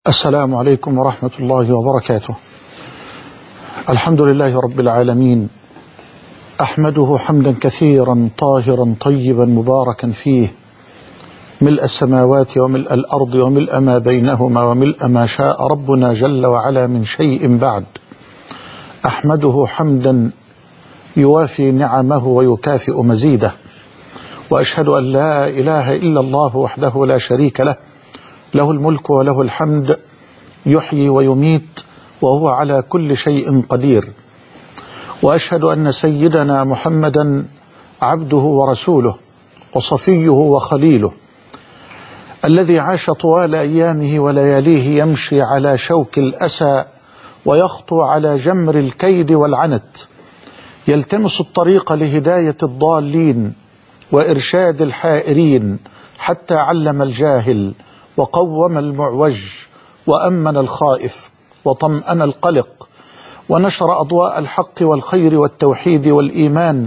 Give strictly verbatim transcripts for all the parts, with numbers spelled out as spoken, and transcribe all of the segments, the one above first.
السلام عليكم ورحمة الله وبركاته. الحمد لله رب العالمين، أحمده حمدا كثيرا طاهرا طيبا مباركا فيه، ملء السماوات وملء الأرض وملء ما بينهما وملء ما شاء ربنا جل وعلا من شيء بعد. أحمده حمدا يوافي نعمه ويكافئ مزيده، وأشهد أن لا إله إلا الله وحده لا شريك له، له الملك وله الحمد، يحيي ويميت وهو على كل شيء قدير. وأشهد أن سيدنا محمدا عبده ورسوله وصفيه وخليله، الذي عاش طوال أيامه ولياليه يمشي على شوك الأسى ويخطو على جمر الكيد والعنت، يلتمس الطريق لهداية الضالين وإرشاد الحائرين، حتى علم الجاهل وقوم المعوج وأمن الخائف وطمأن القلق، ونشر أضواء الحق والخير والتوحيد والإيمان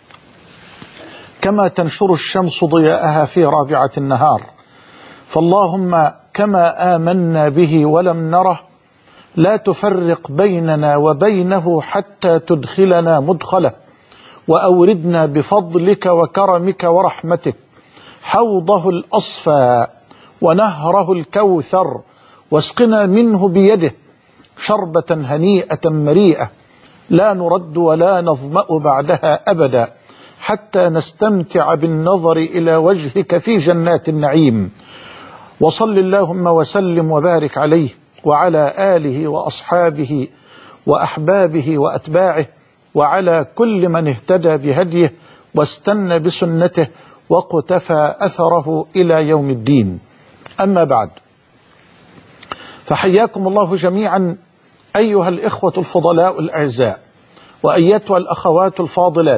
كما تنشر الشمس ضياءها في رابعة النهار. فاللهم كما آمنا به ولم نره، لا تفرق بيننا وبينه حتى تدخلنا مدخله، وأوردنا بفضلك وكرمك ورحمتك حوضه الأصفى ونهره الكوثر، واسقنا منه بيده شربة هنيئة مريئة لا نرد ولا نظمأ بعدها أبدا، حتى نستمتع بالنظر إلى وجهك في جنات النعيم. وصل اللهم وسلم وبارك عليه وعلى آله وأصحابه وأحبابه وأتباعه، وعلى كل من اهتدى بهديه واستنى بسنته واقتفى أثره إلى يوم الدين. أما بعد، فحياكم الله جميعا أيها الإخوة الفضلاء الأعزاء، وأيتها الأخوات الفاضلات،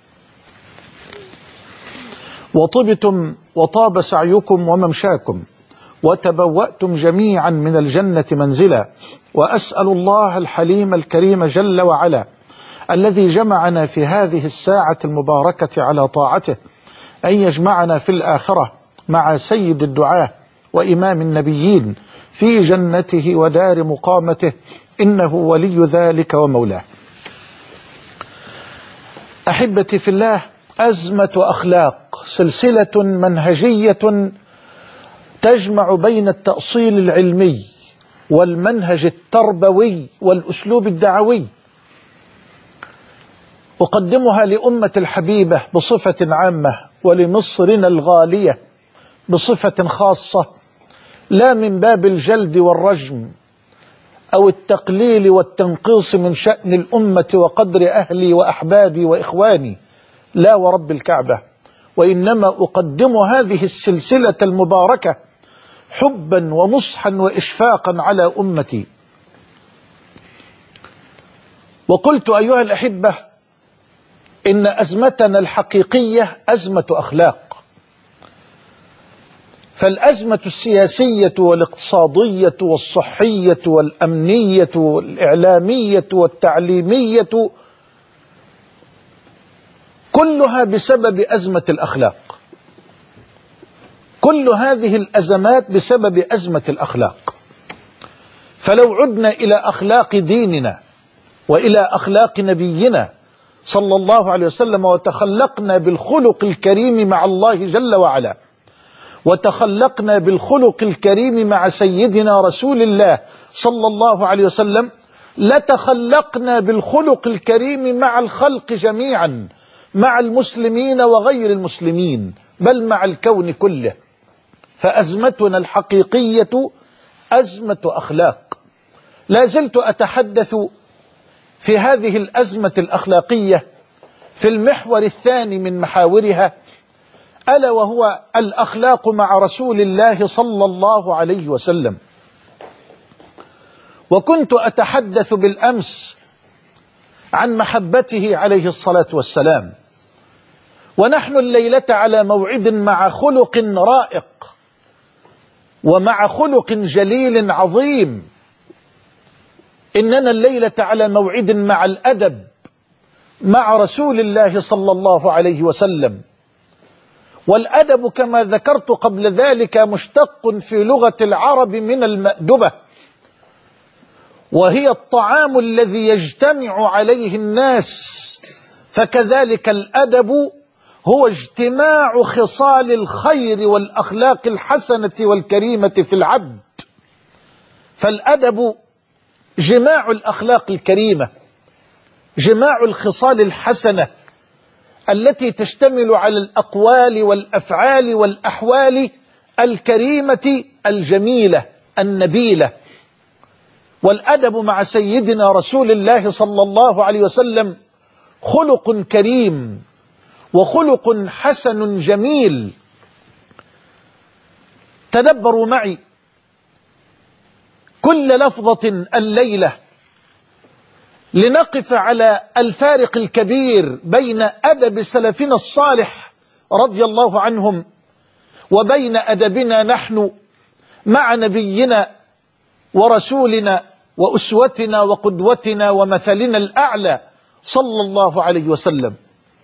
وطبتم وطاب سعيكم وممشاكم، وتبوأتم جميعا من الجنة منزلا. وأسأل الله الحليم الكريم جل وعلا الذي جمعنا في هذه الساعة المباركة على طاعته أن يجمعنا في الآخرة مع سيد الدعاة وإمام النبيين في جنته ودار مقامته، إنه ولي ذلك ومولاه. أحبتي في الله، أزمة أخلاق، سلسلة منهجية تجمع بين التأصيل العلمي والمنهج التربوي والأسلوب الدعوي، أقدمها لأمة الحبيبة بصفة عامة، ولمصرنا الغالية بصفة خاصة، لا من باب الجلد والرجم أو التقليل والتنقيص من شأن الأمة وقدر أهلي وأحبابي وإخواني، لا ورب الكعبة، وإنما أقدم هذه السلسلة المباركة حبا ونصحا وإشفاقا على أمتي. وقلت أيها الأحبة إن أزمتنا الحقيقية أزمة أخلاق، فالأزمة السياسية والاقتصادية والصحية والأمنية والإعلامية والتعليمية كلها بسبب أزمة الأخلاق، كل هذه الأزمات بسبب أزمة الأخلاق. فلو عدنا إلى أخلاق ديننا وإلى أخلاق نبينا صلى الله عليه وسلم، وتخلقنا بالخلق الكريم مع الله جل وعلا، وتخلقنا بالخلق الكريم مع سيدنا رسول الله صلى الله عليه وسلم، لتخلقنا بالخلق الكريم مع الخلق جميعا، مع المسلمين وغير المسلمين، بل مع الكون كله. فأزمتنا الحقيقية أزمة أخلاق. لا زلت أتحدث في هذه الأزمة الأخلاقية في المحور الثاني من محاورها، ألا وهو الأخلاق مع رسول الله صلى الله عليه وسلم. وكنت أتحدث بالأمس عن محبته عليه الصلاة والسلام، ونحن الليلة على موعد مع خلق رائق ومع خلق جليل عظيم. إننا الليلة على موعد مع الأدب مع رسول الله صلى الله عليه وسلم. والأدب كما ذكرت قبل ذلك مشتق في لغة العرب من المأدبة، وهي الطعام الذي يجتمع عليه الناس، فكذلك الأدب هو اجتماع خصال الخير والأخلاق الحسنة والكريمة في العبد. فالأدب جماع الأخلاق الكريمة، جماع الخصال الحسنة التي تشتمل على الأقوال والأفعال والأحوال الكريمة الجميلة النبيلة. والأدب مع سيدنا رسول الله صلى الله عليه وسلم خلق كريم وخلق حسن جميل. تدبروا معي كل لفظة الليلة لنقف على الفارق الكبير بين أدب سلفنا الصالح رضي الله عنهم وبين أدبنا نحن مع نبينا ورسولنا وأسوتنا وقدوتنا ومثلنا الأعلى صلى الله عليه وسلم.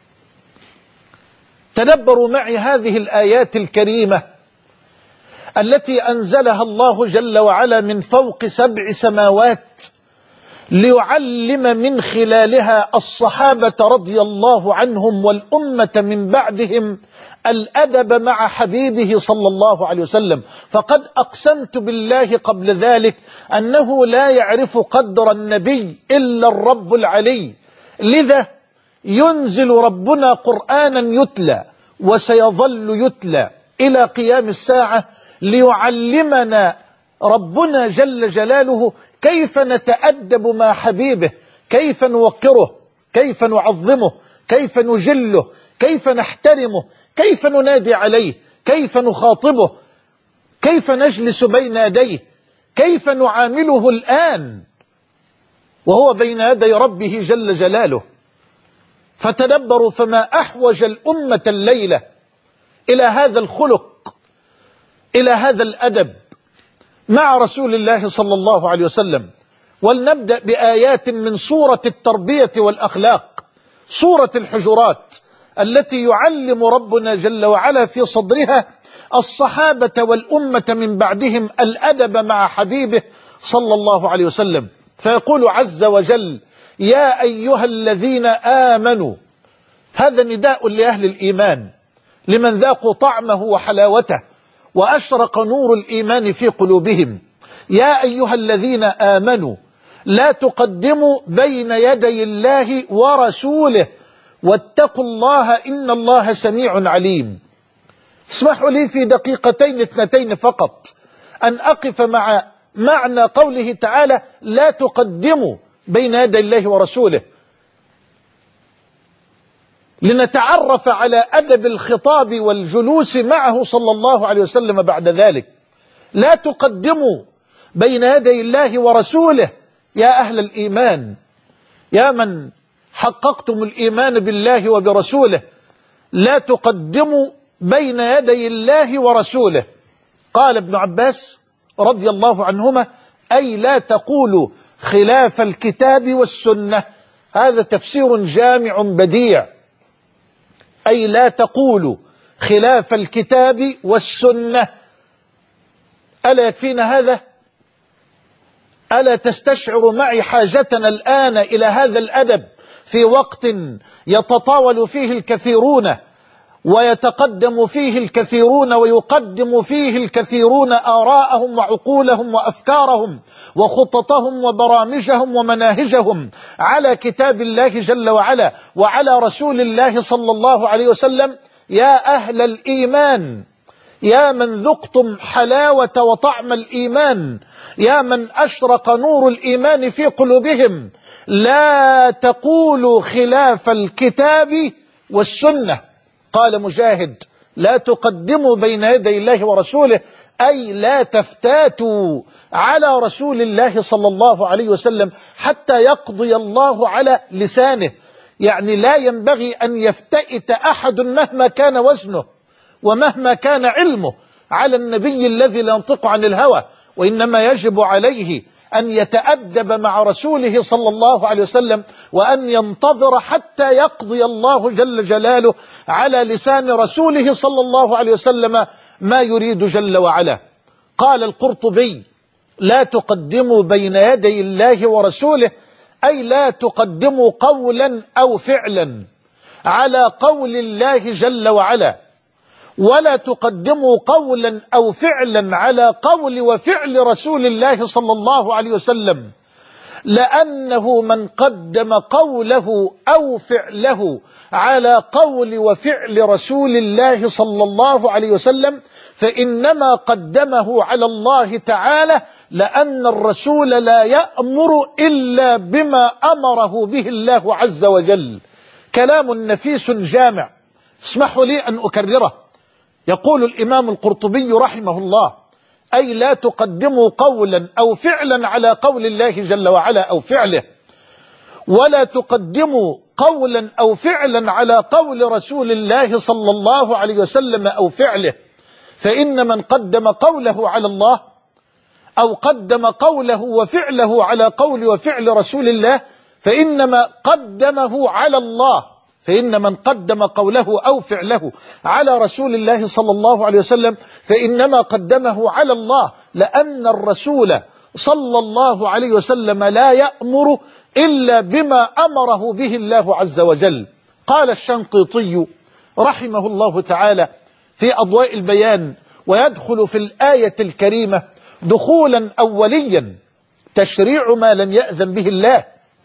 تدبروا معي هذه الآيات الكريمة التي أنزلها الله جل وعلا من فوق سبع سماوات ليعلم من خلالها الصحابة رضي الله عنهم والأمة من بعدهم الأدب مع حبيبه صلى الله عليه وسلم. فقد أقسمت بالله قبل ذلك أنه لا يعرف قدر النبي إلا الرب العلي، لذا ينزل ربنا قرآنا يتلى وسيظل يتلى إلى قيام الساعة ليعلمنا ربنا جل جلاله كيف نتأدب مع حبيبه، كيف نوقره، كيف نعظمه، كيف نجله، كيف نحترمه، كيف ننادي عليه، كيف نخاطبه، كيف نجلس بين يديه، كيف نعامله الآن وهو بين يدي ربه جل جلاله. فتدبروا فما أحوج الأمة الليلة إلى هذا الخلق، إلى هذا الأدب مع رسول الله صلى الله عليه وسلم. ولنبدأ بآيات من سورة التربية والأخلاق، سورة الحجرات، التي يعلم ربنا جل وعلا في صدرها الصحابة والأمة من بعدهم الأدب مع حبيبه صلى الله عليه وسلم. فيقول عز وجل: يا أيها الذين آمنوا. هذا نداء لأهل الإيمان، لمن ذاقوا طعمه وحلاوته وأشرق نور الإيمان في قلوبهم. يا أيها الذين آمنوا لا تقدموا بين يدي الله ورسوله واتقوا الله إن الله سميع عليم. اسمحوا لي في دقيقتين اثنتين فقط أن أقف مع معنى قوله تعالى: لا تقدموا بين يدي الله ورسوله، لنتعرف على أدب الخطاب والجلوس معه صلى الله عليه وسلم بعد ذلك. لا تقدموا بين يدي الله ورسوله يا أهل الإيمان، يا من حققتم الإيمان بالله وبرسوله، لا تقدموا بين يدي الله ورسوله. قال ابن عباس رضي الله عنهما: أي لا تقولوا خلاف الكتاب والسنة. هذا تفسير جامع بديع، أي لا تقولوا خلاف الكتاب والسنة. ألا يكفينا هذا؟ ألا تستشعر معي حاجتنا الآن إلى هذا الأدب في وقت يتطاول فيه الكثيرون ويتقدم فيه الكثيرون ويقدم فيه الكثيرون آراءهم وعقولهم وأفكارهم وخططهم وبرامجهم ومناهجهم على كتاب الله جل وعلا وعلى رسول الله صلى الله عليه وسلم؟ يا أهل الإيمان، يا من ذقتم حلاوة وطعم الإيمان، يا من أشرق نور الإيمان في قلوبهم، لا تقولوا خلاف الكتاب والسنة. قال مجاهد: لا تقدموا بين يدي الله ورسوله، أي لا تفتاتوا على رسول الله صلى الله عليه وسلم حتى يقضي الله على لسانه. يعني لا ينبغي أن يفتئت أحد مهما كان وزنه ومهما كان علمه على النبي الذي لا ينطق عن الهوى، وإنما يجب عليه أن يتأدب مع رسوله صلى الله عليه وسلم وأن ينتظر حتى يقضي الله جل جلاله على لسان رسوله صلى الله عليه وسلم ما يريد جل وعلا. قال القرطبي لا تقدموا بين يدي الله ورسوله، أي لا تقدموا قولا أو فعلا على قول الله جل وعلا، ولا تقدموا قولا أو فعلا على قول وفعل رسول الله صلى الله عليه وسلم، لأنه من قدم قوله أو فعله على قول وفعل رسول الله صلى الله عليه وسلم فإنما قدمه على الله تعالى، لأن الرسول لا يأمر إلا بما أمره به الله عز وجل. كلام نفيس جامع، اسمحوا لي أن أكرره. يقول الإمام القرطبي رحمه الله: أي لا تقدموا قولا أو فعلا على قول الله جل وعلا أو فعله، ولا تقدموا قولا أو فعلا على قول رسول الله صلى الله عليه وسلم أو فعله، فإن من قدم قوله على الله أو قدم قوله وفعله على قول وفعل رسول الله فإنما قدمه على الله، فإن من قدم قوله أو فعله على رسول الله صلى الله عليه وسلم فإنما قدمه على الله، لأن الرسول صلى الله عليه وسلم لا يأمر إلا بما أمره به الله عز وجل. قال الشنقيطي رحمه الله تعالى في أضواء البيان: ويدخل في الآية الكريمة دخولا أوليا تشريع ما لم يأذن به الله،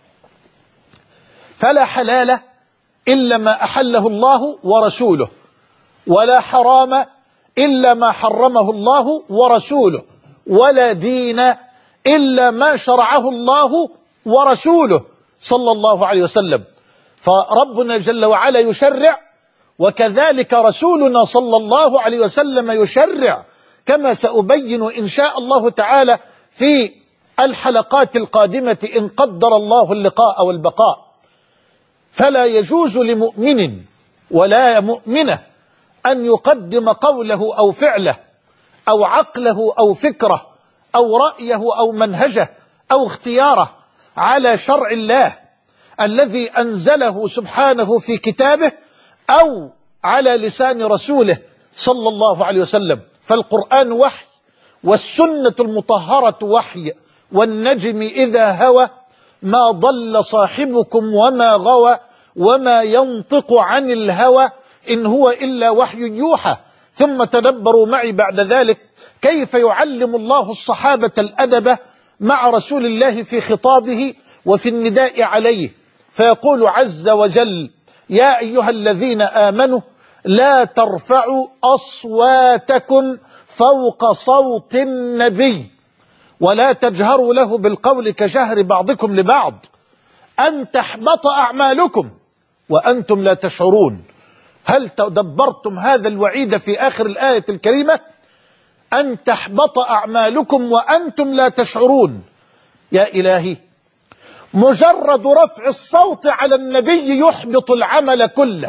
فلا حلال إلا ما أحله الله ورسوله، ولا حرام إلا ما حرمه الله ورسوله، ولا دين إلا ما شرعه الله ورسوله صلى الله عليه وسلم. فربنا جل وعلا يشرع، وكذلك رسولنا صلى الله عليه وسلم يشرع، كما سأبين إن شاء الله تعالى في الحلقات القادمة إن قدر الله اللقاء والبقاء. فلا يجوز لمؤمن ولا مؤمنة أن يقدم قوله أو فعله أو عقله أو فكره أو رأيه أو منهجه أو اختياره على شرع الله الذي أنزله سبحانه في كتابه أو على لسان رسوله صلى الله عليه وسلم. فالقرآن وحي، والسنة المطهرة وحي، والنجم إذا هوى ما ضل صاحبكم وما غوى وما ينطق عن الهوى إن هو إلا وحي يوحى. ثم تدبروا معي بعد ذلك كيف يعلم الله الصحابة الأدب مع رسول الله في خطابه وفي النداء عليه، فيقول عز وجل: يا أيها الذين آمنوا لا ترفعوا أصواتكم فوق صوت النبي ولا تجهروا له بالقول كجهر بعضكم لبعض أن تحبط أعمالكم وأنتم لا تشعرون. هل تدبرتم هذا الوعيد في آخر الآية الكريمة؟ أن تحبط أعمالكم وأنتم لا تشعرون. يا إلهي، مجرد رفع الصوت على النبي يحبط العمل كله.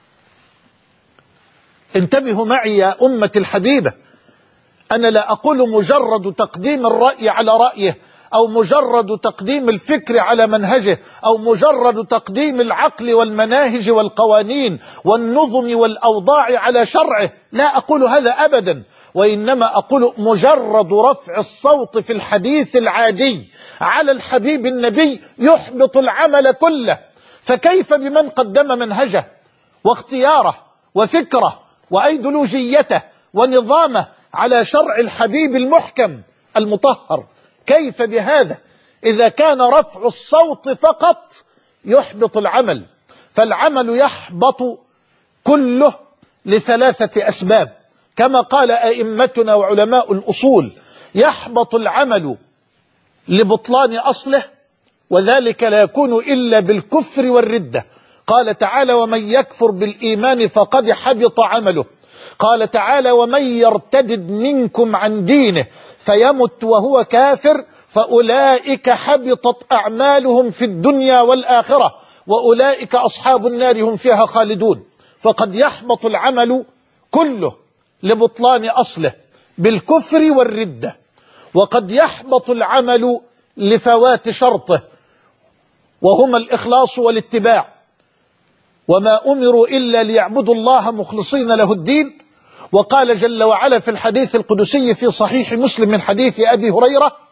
انتبهوا معي يا أمة الحبيبة، أنا لا أقول مجرد تقديم الرأي على رأيه، أو مجرد تقديم الفكر على منهجه، أو مجرد تقديم العقل والمناهج والقوانين والنظم والأوضاع على شرعه، لا أقول هذا أبدا، وإنما أقول مجرد رفع الصوت في الحديث العادي على الحبيب النبي يحبط العمل كله. فكيف بمن قدم منهجه واختياره وفكره وأيديولوجيته ونظامه على شرع الحبيب المحكم المطهر؟ كيف بهذا إذا كان رفع الصوت فقط يحبط العمل؟ فالعمل يحبط كله لثلاثة أسباب كما قال أئمتنا وعلماء الأصول: يحبط العمل لبطلان أصله، وذلك لا يكون إلا بالكفر والردة. قال تعالى: ومن يكفر بالإيمان فقد حبط عمله. قال تعالى: ومن يرتدد منكم عن دينه فيمت وهو كافر فأولئك حبطت أعمالهم في الدنيا والآخرة وأولئك أصحاب النار هم فيها خالدون. فقد يحبط العمل كله لبطلان أصله بالكفر والردة، وقد يحبط العمل لفوات شرطه وهما الإخلاص والاتباع، وما أمروا إلا ليعبدوا الله مخلصين له الدين. وقال جل وعلا في الحديث القدسي في صحيح مسلم من حديث أبي هريرة: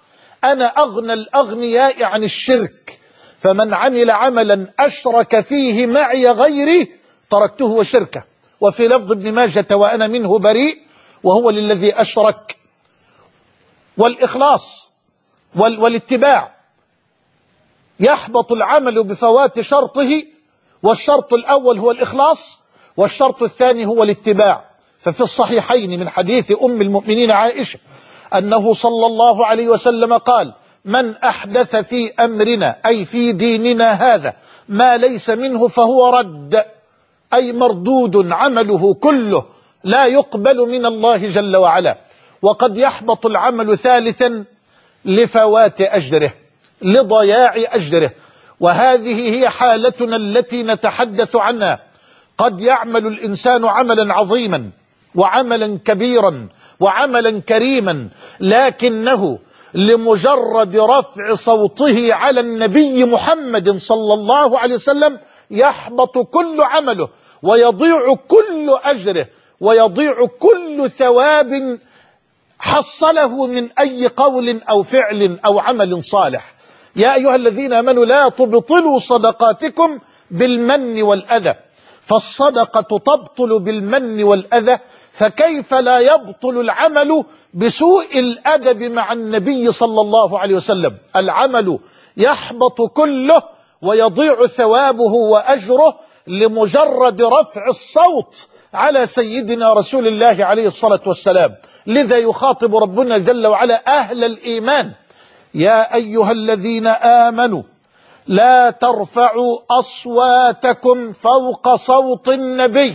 أنا أغنى الأغنياء عن الشرك، فمن عمل عملا أشرك فيه معي غيري تركته وشركه. وفي لفظ ابن ماجة وأنا منه بريء، وهو للذي أشرك. والإخلاص وال والاتباع يحبط العمل بفوات شرطه، والشرط الأول هو الإخلاص، والشرط الثاني هو الاتباع. ففي الصحيحين من حديث أم المؤمنين عائشة أنه صلى الله عليه وسلم قال: من أحدث في أمرنا أي في ديننا هذا ما ليس منه فهو رد، أي مردود عمله كله، لا يقبل من الله جل وعلا. وقد يحبط العمل ثالثا لفوات أجره، لضياع أجره، وهذه هي حالتنا التي نتحدث عنها. قد يعمل الإنسان عملا عظيما وعملا كبيرا وعملا كريما، لكنه لمجرد رفع صوته على النبي محمد صلى الله عليه وسلم يحبط كل عمله، ويضيع كل أجره، ويضيع كل ثواب حصله من أي قول أو فعل أو عمل صالح. يا أيها الذين آمنوا لا تبطلوا صدقاتكم بالمن والأذى، فالصدقة تبطل بالمن والأذى، فكيف لا يبطل العمل بسوء الأدب مع النبي صلى الله عليه وسلم؟ العمل يحبط كله ويضيع ثوابه وأجره لمجرد رفع الصوت على سيدنا رسول الله عليه الصلاة والسلام. لذا يخاطب ربنا جل وعلا أهل الإيمان: يا أيها الذين آمنوا لا ترفعوا أصواتكم فوق صوت النبي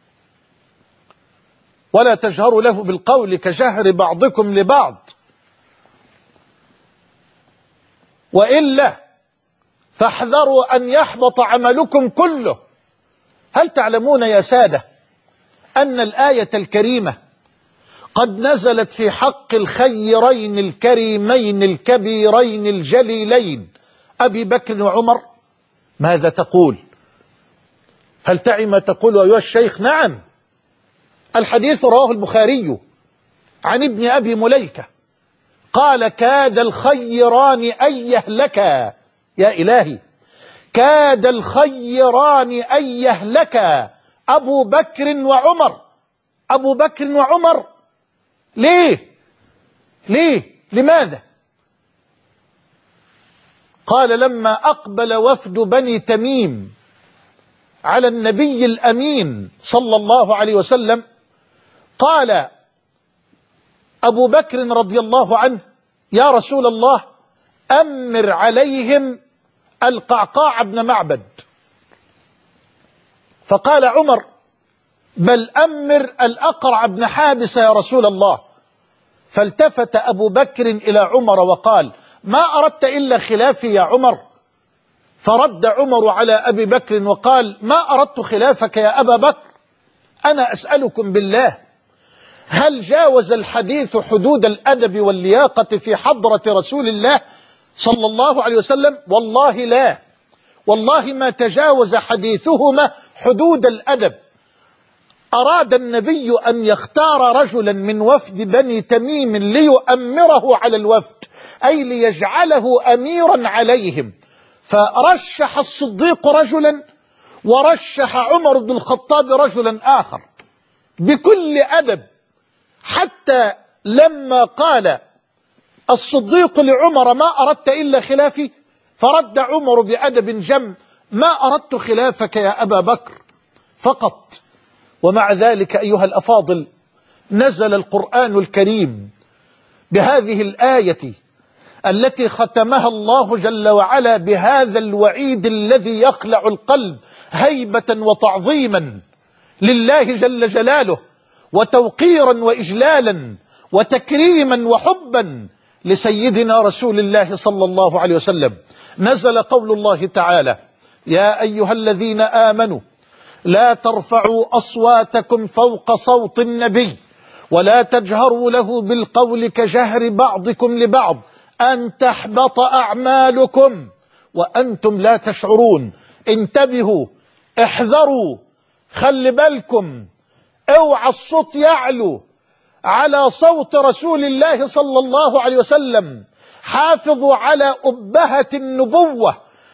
ولا تجهروا له بالقول كجهر بعضكم لبعض، وإلا فاحذروا أن يحبط عملكم كله. هل تعلمون يا سادة أن الآية الكريمة قد نزلت في حق الخيرين الكريمين الكبيرين الجليلين أبي بكر وعمر؟ ماذا تقول؟ هل تعي ما تقول أيها الشيخ؟ نعم، الحديث رواه البخاري عن ابن أبي مليكة قال: كاد الخيران أن يهلكا. يا إلهي، كاد الخيران أن يهلكا أبو بكر وعمر. أبو بكر وعمر ليه؟ ليه؟ لماذا؟ قال: لما أقبل وفد بني تميم على النبي الأمين صلى الله عليه وسلم، قال أبو بكر رضي الله عنه: يا رسول الله، أمر عليهم القعقاع بن معبد. فقال عمر: بل أمر الأقرع بن حابس يا رسول الله. فالتفت أبو بكر إلى عمر وقال: ما أردت إلا خلافي يا عمر؟ فرد عمر على أبي بكر وقال: ما أردت خلافك يا أبا بكر، أنا أسألكم بالله، هل جاوز الحديث حدود الأدب واللياقة في حضرة رسول الله صلى الله عليه وسلم؟ والله لا، والله ما تجاوز حديثهما حدود الأدب. أراد النبي أن يختار رجلا من وفد بني تميم ليؤمره على الوفد، أي ليجعله أميرا عليهم، فرشح الصديق رجلا ورشح عمر بن الخطاب رجلا آخر بكل أدب، حتى لما قال الصديق لعمر: ما أردت إلا خلافي، فرد عمر بأدب جم: ما أردت خلافك يا أبا بكر فقط. ومع ذلك أيها الأفاضل، نزل القرآن الكريم بهذه الآية التي ختمها الله جل وعلا بهذا الوعيد الذي يخلع القلب هيبة وتعظيما لله جل جلاله، وتوقيرا وإجلالا وتكريما وحبا لسيدنا رسول الله صلى الله عليه وسلم. نزل قول الله تعالى: يا أيها الذين آمنوا لا ترفعوا أصواتكم فوق صوت النبي ولا تجهروا له بالقول كجهر بعضكم لبعض أن تحبط أعمالكم وأنتم لا تشعرون. انتبهوا، احذروا، خلي بالكم، اوعى الصوت يعلو على صوت رسول الله صلى الله عليه وسلم حافظوا على أبهة النبوة،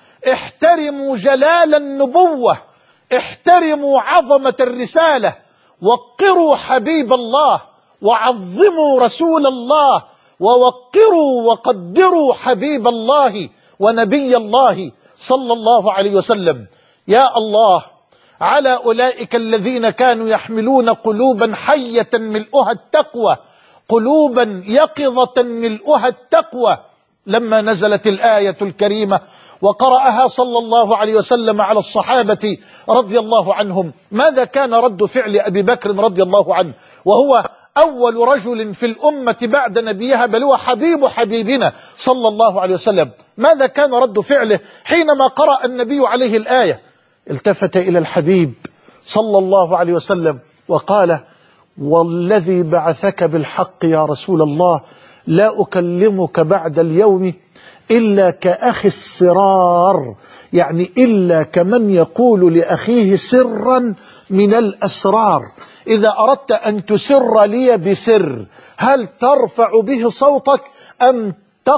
احترموا جلال النبوة، احترموا عظمة الرسالة، وقروا حبيب الله، وعظموا رسول الله، ووقروا وقدروا حبيب الله ونبي الله صلى الله عليه وسلم. يا الله على أولئك الذين كانوا يحملون قلوبا حية ملؤها التقوى، قلوبا يقظة ملؤها التقوى، لما نزلت الآية الكريمة وقرأها صلى الله عليه وسلم على الصحابة رضي الله عنهم. ماذا كان رد فعل أبي بكر رضي الله عنه، وهو أول رجل في الأمة بعد نبيها، بل هو حبيب حبيبنا صلى الله عليه وسلم؟ ماذا كان رد فعله حينما قرأ النبي عليه الآية؟ التفت إلى الحبيب صلى الله عليه وسلم وقال: والذي بعثك بالحق يا رسول الله، لا أكلمك بعد اليوم إلا كأخي السرار، يعني إلا كمن يقول لأخيه سرا من الأسرار. إذا أردت أن تسر لي بسر، هل ترفع به صوتك أم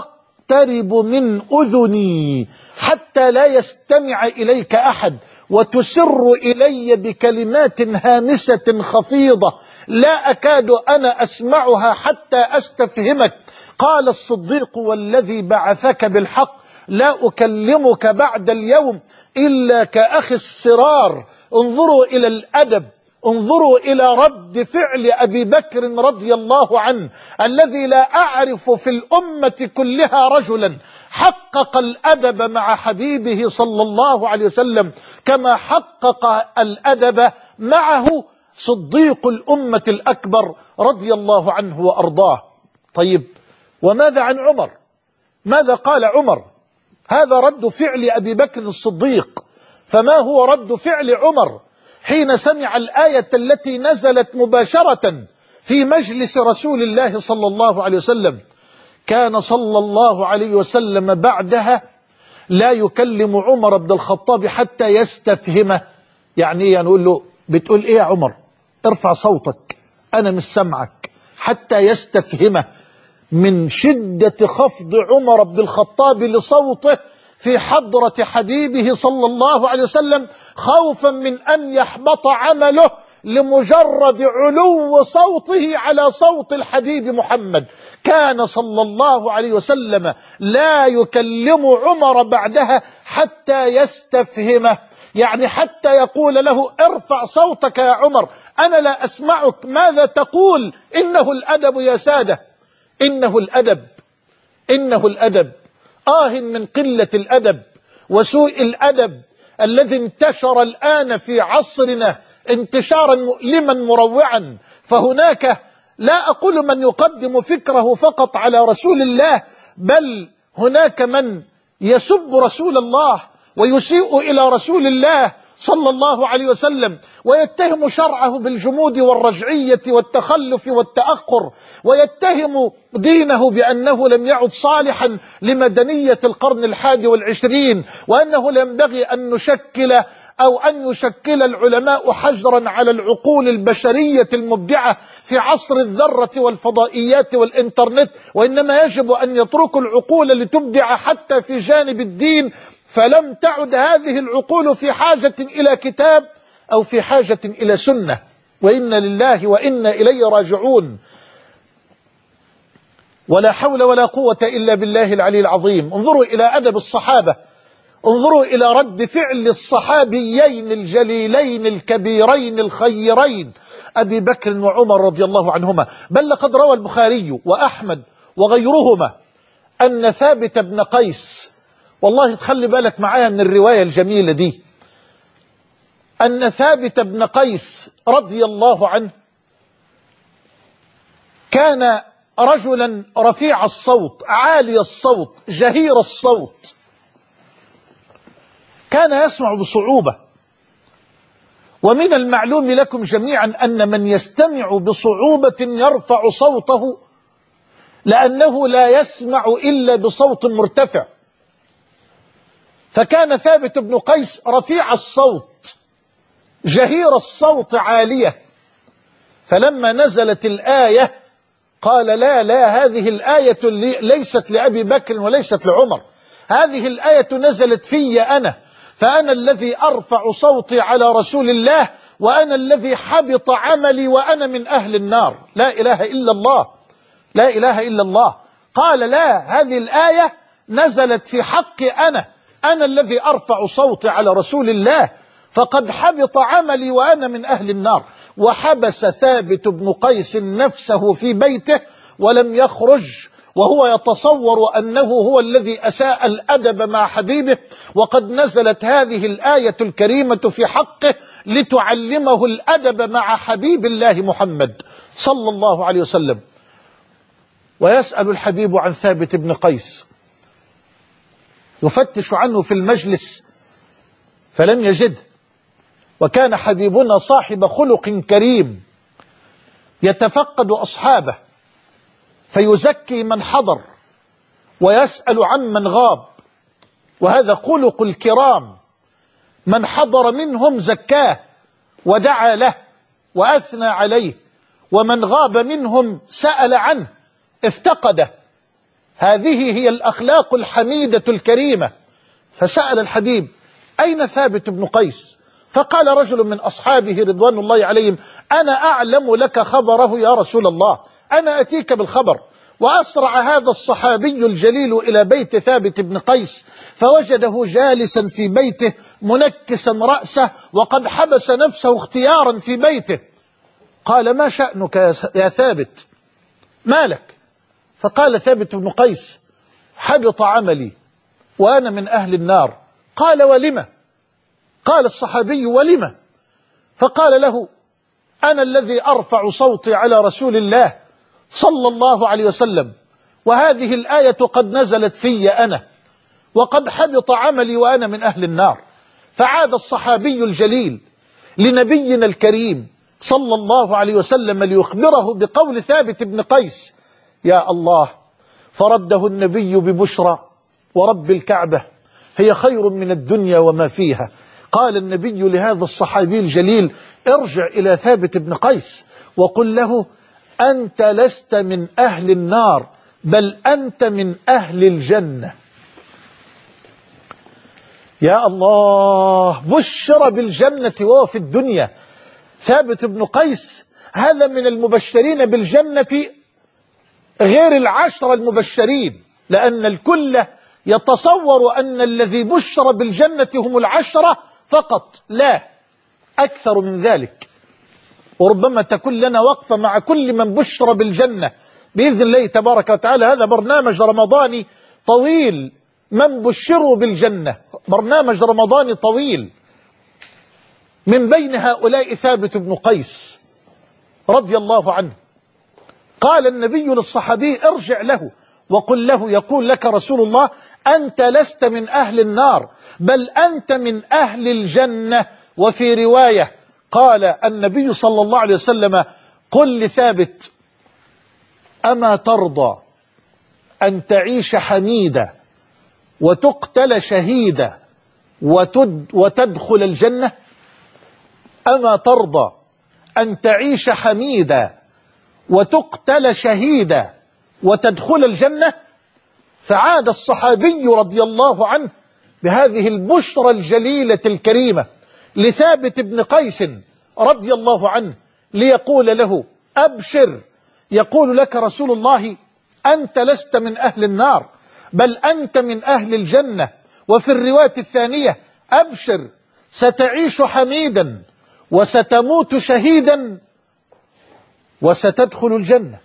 تقترب من أذني حتى لا يستمع إليك أحد، وتسر إلي بكلمات هامسة خفيضة لا أكاد أنا أسمعها حتى أستفهمك؟ قال الصديق: والذي بعثك بالحق لا أكلمك بعد اليوم إلا كأخي السرار. انظروا إلى الأدب، انظروا إلى رد فعل أبي بكر رضي الله عنه، الذي لا أعرف في الأمة كلها رجلا حقق الأدب مع حبيبه صلى الله عليه وسلم كما حقق الأدب معه صديق الأمة الأكبر رضي الله عنه وأرضاه. طيب، وماذا عن عمر؟ ماذا قال عمر؟ هذا رد فعل أبي بكر الصديق، فما هو رد فعل عمر حين سمع الآية التي نزلت مباشرة في مجلس رسول الله صلى الله عليه وسلم؟ كان صلى الله عليه وسلم بعدها لا يكلم عمر بن الخطاب حتى يستفهمه. يعني ايه؟ نقول له: بتقول ايه يا عمر؟ ارفع صوتك، انا مش سمعك. حتى يستفهمه. من شدة خفض عمر بن الخطاب لصوته في حضرة حبيبه صلى الله عليه وسلم، خوفا من أن يحبط عمله لمجرد علو صوته على صوت الحبيب محمد، كان صلى الله عليه وسلم لا يكلم عمر بعدها حتى يستفهمه، يعني حتى يقول له: ارفع صوتك يا عمر، أنا لا أسمعك، ماذا تقول؟ إنه الأدب يا سادة، إنه الأدب، إنه الأدب. آه من قلة الأدب وسوء الأدب الذي انتشر الآن في عصرنا انتشارا مؤلما مروعا. فهناك، لا أقول من يقدم فكره فقط على رسول الله، بل هناك من يسب رسول الله ويسيء إلى رسول الله صلى الله عليه وسلم، ويتهم شرعه بالجمود والرجعية والتخلف والتأخر، ويتهم دينه بأنه لم يعد صالحا لمدنية القرن الحادي والعشرين، وأنه ينبغي أن نشكل أو أن يشكل العلماء حجرا على العقول البشرية المبدعة في عصر الذرة والفضائيات والإنترنت، وإنما يجب أن يتركوا العقول لتبدع حتى في جانب الدين. فلم تعد هذه العقول في حاجة إلى كتاب أو في حاجة إلى سنة، وإنا لله وإنا إليه راجعون. ولا حول ولا قوة إلا بالله العلي العظيم. انظروا إلى أدب الصحابة، انظروا إلى رد فعل الصحابيين الجليلين الكبيرين الخيرين أبي بكر وعمر رضي الله عنهما. بل لقد روى البخاري وأحمد وغيرهما أن ثابت بن قيس، والله تخلي بالك معايا من الرواية الجميلة دي، أن ثابت بن قيس رضي الله عنه كان رجلا رفيع الصوت عالي الصوت جهير الصوت، كان يسمع بصعوبة. ومن المعلوم لكم جميعا أن من يستمع بصعوبة يرفع صوته لأنه لا يسمع إلا بصوت مرتفع. فكان ثابت بن قيس رفيع الصوت جهير الصوت عالية. فلما نزلت الآية قال لا لا هذه الآية ليست لأبي بكر وليست لعمر، هذه الآية نزلت في أنا، فأنا الذي أرفع صوتي على رسول الله، وأنا الذي حبط عملي، وأنا من أهل النار. لا إله إلا الله، لا إله إلا الله. قال لا، هذه الآية نزلت في حقي أنا، أنا الذي أرفع صوتي على رسول الله، فقد حبط عملي وأنا من أهل النار. وحبس ثابت بن قيس نفسه في بيته ولم يخرج، وهو يتصور أنه هو الذي أساء الأدب مع حبيبه، وقد نزلت هذه الآية الكريمة في حقه لتعلمه الأدب مع حبيب الله محمد صلى الله عليه وسلم. ويسأل الحبيب عن ثابت بن قيس، يفتش عنه في المجلس فلم يجده، وكان حبيبنا صاحب خلق كريم يتفقد أصحابه فيزكي من حضر ويسأل عمن غاب، وهذا خلق الكرام، من حضر منهم زكاه ودعا له وأثنى عليه، ومن غاب منهم سأل عنه افتقده. هذه هي الأخلاق الحميدة الكريمة. فسأل الحبيب أين ثابت بن قيس؟ فقال رجل من أصحابه رضوان الله عليهم أنا أعلم لك خبره يا رسول الله، أنا أتيك بالخبر. وأسرع هذا الصحابي الجليل إلى بيت ثابت بن قيس فوجده جالسا في بيته منكسا رأسه وقد حبس نفسه اختيارا في بيته. قال ما شأنك يا ثابت، ما لك؟ فقال ثابت بن قيس حبط عملي وأنا من أهل النار. قال ولم؟ قال الصحابي ولم؟ فقال له أنا الذي أرفع صوتي على رسول الله صلى الله عليه وسلم، وهذه الآية قد نزلت في أنا، وقد حبط عملي وأنا من أهل النار. فعاد الصحابي الجليل لنبينا الكريم صلى الله عليه وسلم ليخبره بقول ثابت بن قيس. يا الله، فرده النبي ببشرى ورب الكعبة هي خير من الدنيا وما فيها. قال النبي لهذا الصحابي الجليل ارجع إلى ثابت بن قيس وقل له أنت لست من أهل النار بل أنت من أهل الجنة. يا الله، بشر بالجنة وهو في الدنيا. ثابت بن قيس هذا من المبشرين بالجنة غير العشرة المبشرين، لأن الكل يتصور أن الذي بشر بالجنة هم العشرة فقط، لا، أكثر من ذلك. وربما تكون لنا وقفة مع كل من بشر بالجنة بإذن الله تبارك وتعالى. هذا برنامج رمضاني طويل، من بشروا بالجنة، برنامج رمضاني طويل. من بين هؤلاء ثابت بن قيس رضي الله عنه. قال النبي للصحابي ارجع له وقل له يقول لك رسول الله أنت لست من أهل النار بل أنت من أهل الجنة. وفي رواية قال النبي صلى الله عليه وسلم قل لثابت أما ترضى أن تعيش حميدا وتقتل شهيدا وتدخل الجنة؟ أما ترضى أن تعيش حميدا وتقتل شهيدا وتدخل الجنة؟ فعاد الصحابي رضي الله عنه بهذه البشرى الجليلة الكريمة لثابت بن قيس رضي الله عنه ليقول له أبشر، يقول لك رسول الله أنت لست من أهل النار بل أنت من أهل الجنة. وفي الرواية الثانية أبشر ستعيش حميدا وستموت شهيدا وستدخل الجنة.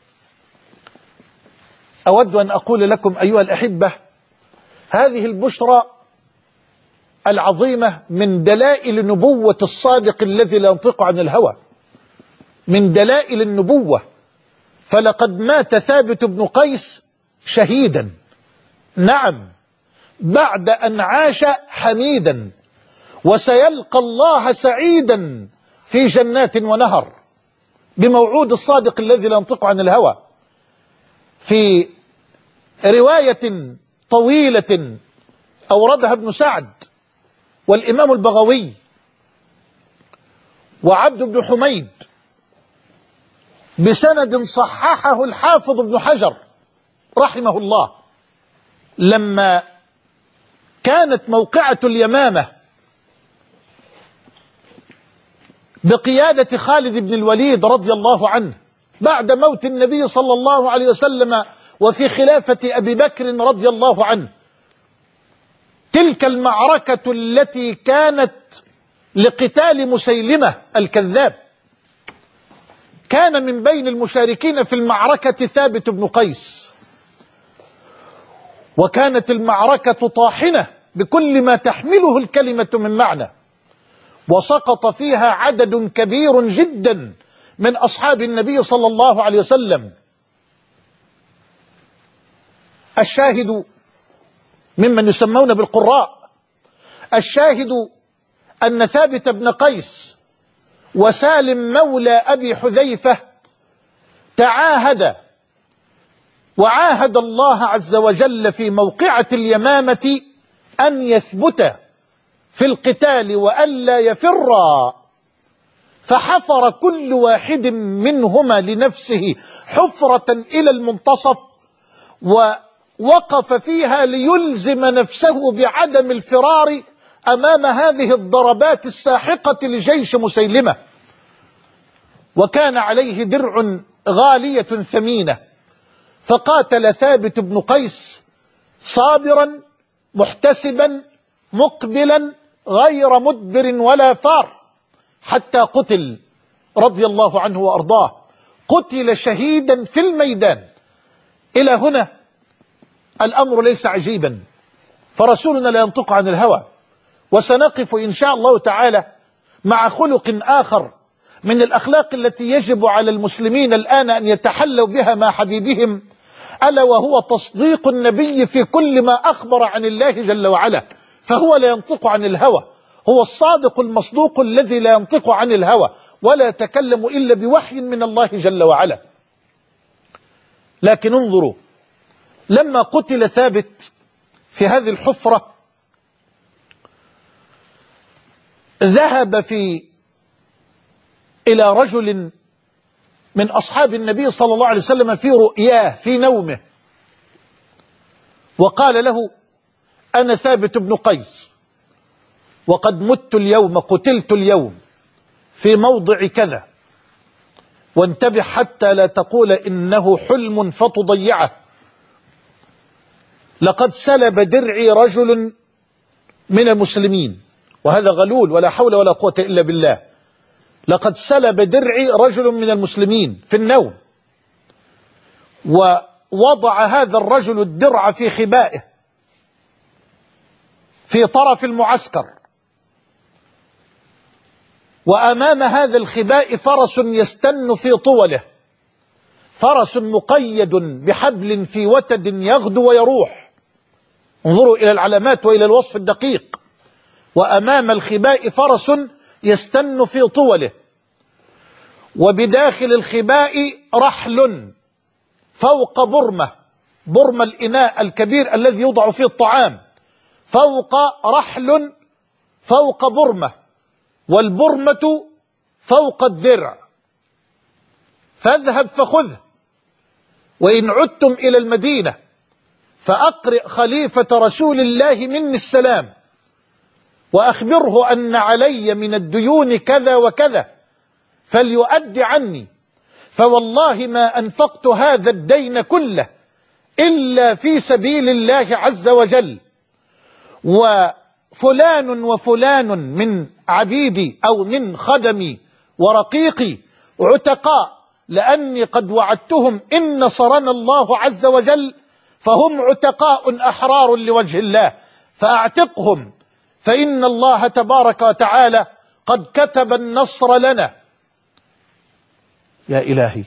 أود أن أقول لكم أيها الأحبة هذه البشرى العظيمة من دلائل نبوة الصادق الذي لا ينطق عن الهوى، من دلائل النبوة. فلقد مات ثابت بن قيس شهيدا، نعم، بعد أن عاش حميدا، وسيلقى الله سعيدا في جنات ونهر بموعود الصادق الذي لا ينطق عن الهوى. في رواية طويلة أوردها ابن سعد والإمام البغوي وعبد بن حميد بسند صححه الحافظ ابن حجر رحمه الله لما كانت موقعة اليمامة بقيادة خالد بن الوليد رضي الله عنه بعد موت النبي صلى الله عليه وسلم وفي خلافة أبي بكر رضي الله عنه. تلك المعركة التي كانت لقتال مسيلمة الكذاب، كان من بين المشاركين في المعركة ثابت بن قيس، وكانت المعركة طاحنة بكل ما تحمله الكلمة من معنى، وسقط فيها عدد كبير جدا من أصحاب النبي صلى الله عليه وسلم. الشاهد ممن يسمون بالقراء، الشاهد أن ثابت بن قيس وسالم مولى أبي حذيفة تعاهد وعاهد الله عز وجل في موقعة اليمامة أن يثبت في القتال وألا يفر، فحفر كل واحد منهما لنفسه حفرة إلى المنتصف ووقف فيها ليلزم نفسه بعدم الفرار أمام هذه الضربات الساحقة لجيش مسيلمة. وكان عليه درع غالية ثمينة، فقاتل ثابت بن قيس صابرا محتسبا مقبلا غير مدبر ولا فار حتى قتل رضي الله عنه وأرضاه، قتل شهيدا في الميدان. إلى هنا الأمر ليس عجيبا، فرسولنا لا ينطق عن الهوى. وسنقف إن شاء الله تعالى مع خلق آخر من الأخلاق التي يجب على المسلمين الآن أن يتحلوا بها مع حبيبهم، ألا وهو تصديق النبي في كل ما أخبر عن الله جل وعلا، فهو لا ينطق عن الهوى، هو الصادق المصدوق الذي لا ينطق عن الهوى ولا يتكلم إلا بوحي من الله جل وعلا. لكن انظروا، لما قتل ثابت في هذه الحفرة ذهب في إلى رجل من أصحاب النبي صلى الله عليه وسلم في رؤياه في نومه، وقال له: أنا ثابت بن قيس، وقد مت اليوم، قتلت اليوم في موضع كذا، وانتبه حتى لا تقول إنه حلم فتضيعه. لقد سلب درعي رجل من المسلمين، وهذا غلول ولا حول ولا قوة إلا بالله. لقد سلب درعي رجل من المسلمين في النوم، ووضع هذا الرجل الدرع في خبائه في طرف المعسكر، وأمام هذا الخباء فرس يستن في طوله، فرس مقيد بحبل في وتد يغدو ويروح. انظروا إلى العلامات وإلى الوصف الدقيق. وأمام الخباء فرس يستن في طوله، وبداخل الخباء رحل فوق برمة، برمة الإناء الكبير الذي يوضع فيه الطعام، فوق رحل فوق برمة، والبرمة فوق الدرع، فاذهب فخذه، وإن عدتم إلى المدينة فأقرئ خليفة رسول الله مني السلام، وأخبره أن علي من الديون كذا وكذا، فليؤدي عني، فوالله ما أنفقت هذا الدين كله إلا في سبيل الله عز وجل، وفلان وفلان من عبيدي أو من خدمي ورقيقي عتقاء، لأني قد وعدتهم إن نصرنا الله عز وجل فهم عتقاء أحرار لوجه الله، فأعتقهم، فإن الله تبارك وتعالى قد كتب النصر لنا. يا إلهي!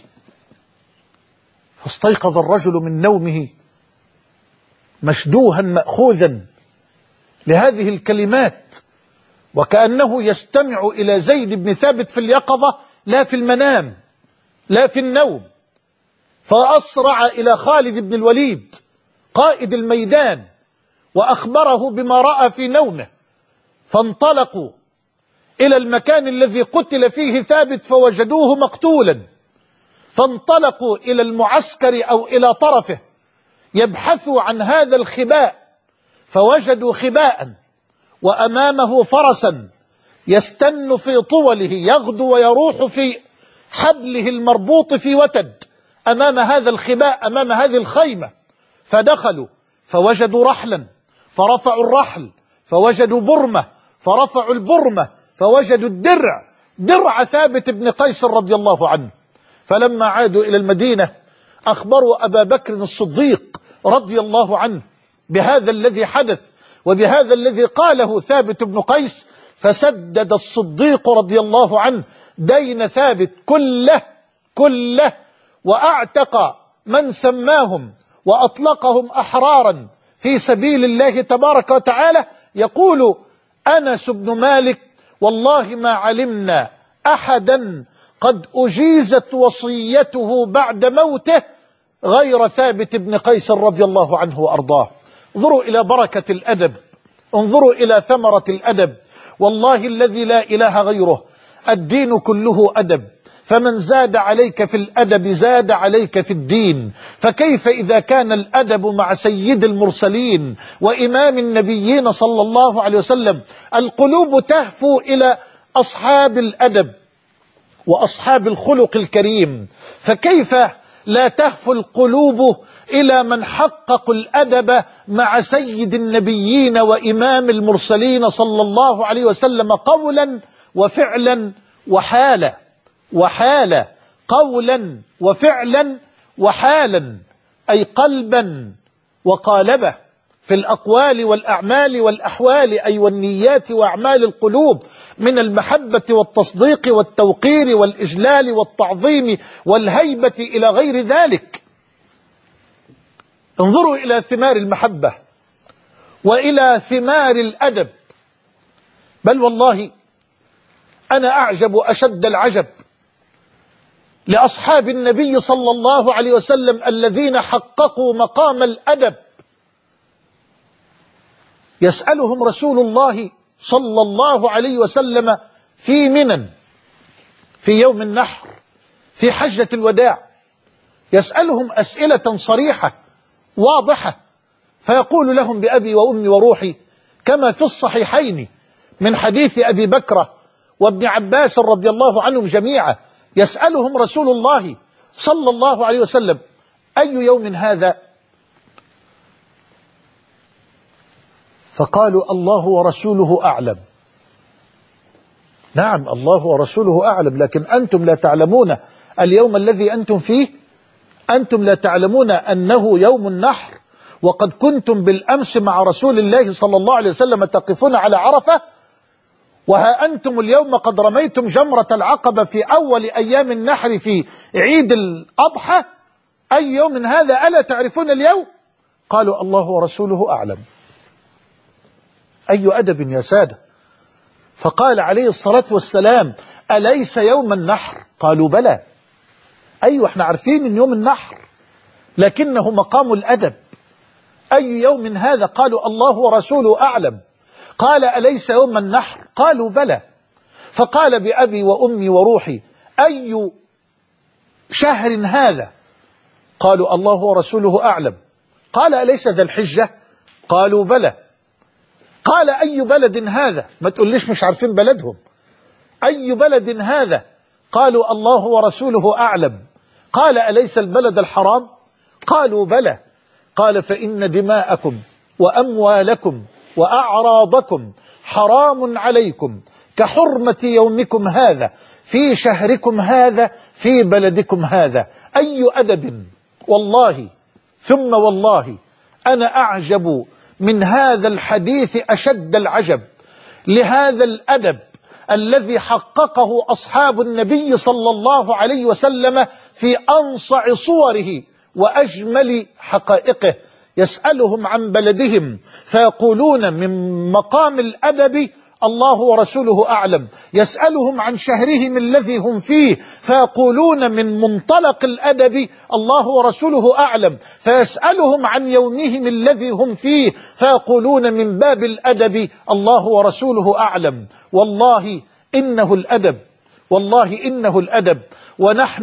فاستيقظ الرجل من نومه مشدوها مأخوذا لهذه الكلمات، وكأنه يستمع إلى زيد بن ثابت في اليقظة لا في المنام لا في النوم. فأسرع إلى خالد بن الوليد قائد الميدان وأخبره بما رأى في نومه، فانطلقوا إلى المكان الذي قتل فيه ثابت فوجدوه مقتولا، فانطلقوا إلى المعسكر أو إلى طرفه يبحثوا عن هذا الخباء، فوجدوا خباء وأمامه فرسا يستن في طوله يغدو ويروح في حبله المربوط في وتد أمام هذا الخباء، أمام هذه الخيمة. فدخلوا فوجدوا رحلا فرفعوا الرحل، فوجدوا برمة فرفعوا البرمة، فوجدوا الدرع، درع ثابت بن قيس رضي الله عنه. فلما عادوا إلى المدينة أخبروا أبا بكر الصديق رضي الله عنه بهذا الذي حدث وبهذا الذي قاله ثابت بن قيس، فسدد الصديق رضي الله عنه دين ثابت كله كله، وأعتق من سماهم وأطلقهم أحرارا في سبيل الله تبارك وتعالى. يقول أنس بن مالك: والله ما علمنا أحدا قد أجيزت وصيته بعد موته غير ثابت بن قيس رضي الله عنه وأرضاه. انظروا إلى بركة الأدب، انظروا إلى ثمرة الأدب. والله الذي لا إله غيره الدين كله أدب، فمن زاد عليك في الأدب زاد عليك في الدين. فكيف إذا كان الأدب مع سيد المرسلين وإمام النبيين صلى الله عليه وسلم؟ القلوب تهفو إلى أصحاب الأدب وأصحاب الخلق الكريم، فكيف لا تهفو القلوب إلى من حققوا الأدب مع سيد النبيين وإمام المرسلين صلى الله عليه وسلم قولا وفعلا وحالا وحالا قولا وفعلا وحالا، أي قلبا وقالبه في الأقوال والأعمال والأحوال، أي والنيات وأعمال القلوب من المحبة والتصديق والتوقير والإجلال والتعظيم والهيبة إلى غير ذلك. انظروا إلى ثمار المحبة وإلى ثمار الأدب. بل والله أنا أعجب أشد العجب لأصحاب النبي صلى الله عليه وسلم الذين حققوا مقام الأدب. يسألهم رسول الله صلى الله عليه وسلم في منى في يوم النحر في حجة الوداع، يسألهم أسئلة صريحة واضحة، فيقول لهم بأبي وأمي وروحي كما في الصحيحين من حديث أبي بكر وابن عباس رضي الله عنهم جميعا. يسألهم رسول الله صلى الله عليه وسلم: أي يوم هذا؟ فقالوا: الله ورسوله أعلم. نعم، الله ورسوله أعلم، لكن أنتم لا تعلمون اليوم الذي أنتم فيه؟ أنتم لا تعلمون أنه يوم النحر، وقد كنتم بالأمس مع رسول الله صلى الله عليه وسلم تقفون على عرفة، وها أنتم اليوم قد رميتم جمرة العقبة في أول أيام النحر في عيد الأضحى. أي يوم هذا؟ ألا تعرفون اليوم؟ قالوا: الله ورسوله أعلم. أي أدب يا سادة! فقال عليه الصلاة والسلام: أليس يوم النحر؟ قالوا: بلى. أيوة، احنا عارفين من يوم النحر، لكنه مقام الأدب. أي يوم هذا؟ قالوا: الله ورسوله أعلم. قال: أليس يوم النحر؟ قالوا: بلى. فقال: بأبي وأمي وروحي أي شهر هذا؟ قالوا: الله ورسوله أعلم. قال: أليس ذا الحجة؟ قالوا: بلى. قال: أي بلد هذا؟ ما تقوليش مش عارفين بلدهم. أي بلد هذا؟ قالوا: الله ورسوله أعلم. قال: أليس البلد الحرام؟ قالوا: بلى. قال: فإن دماءكم وأموالكم وأعراضكم حرام عليكم كحرمة يومكم هذا في شهركم هذا في بلدكم هذا. أي أدب! والله ثم والله أنا أعجب من هذا الحديث أشد العجب لهذا الأدب الذي حققه أصحاب النبي صلى الله عليه وسلم في أنصع صوره وأجمل حقائقه. يسألهم عن بلدهم فيقولون من مقام الأدب: الله ورسوله أعلم. يسألهم عن شهرهم الذي هم فيه فيقولون من منطلق الأدب: الله ورسوله أعلم. فيسألهم عن يومهم الذي هم فيه فيقولون من باب الأدب: الله ورسوله أعلم. والله إنه الأدب، والله إنه الأدب. ونحن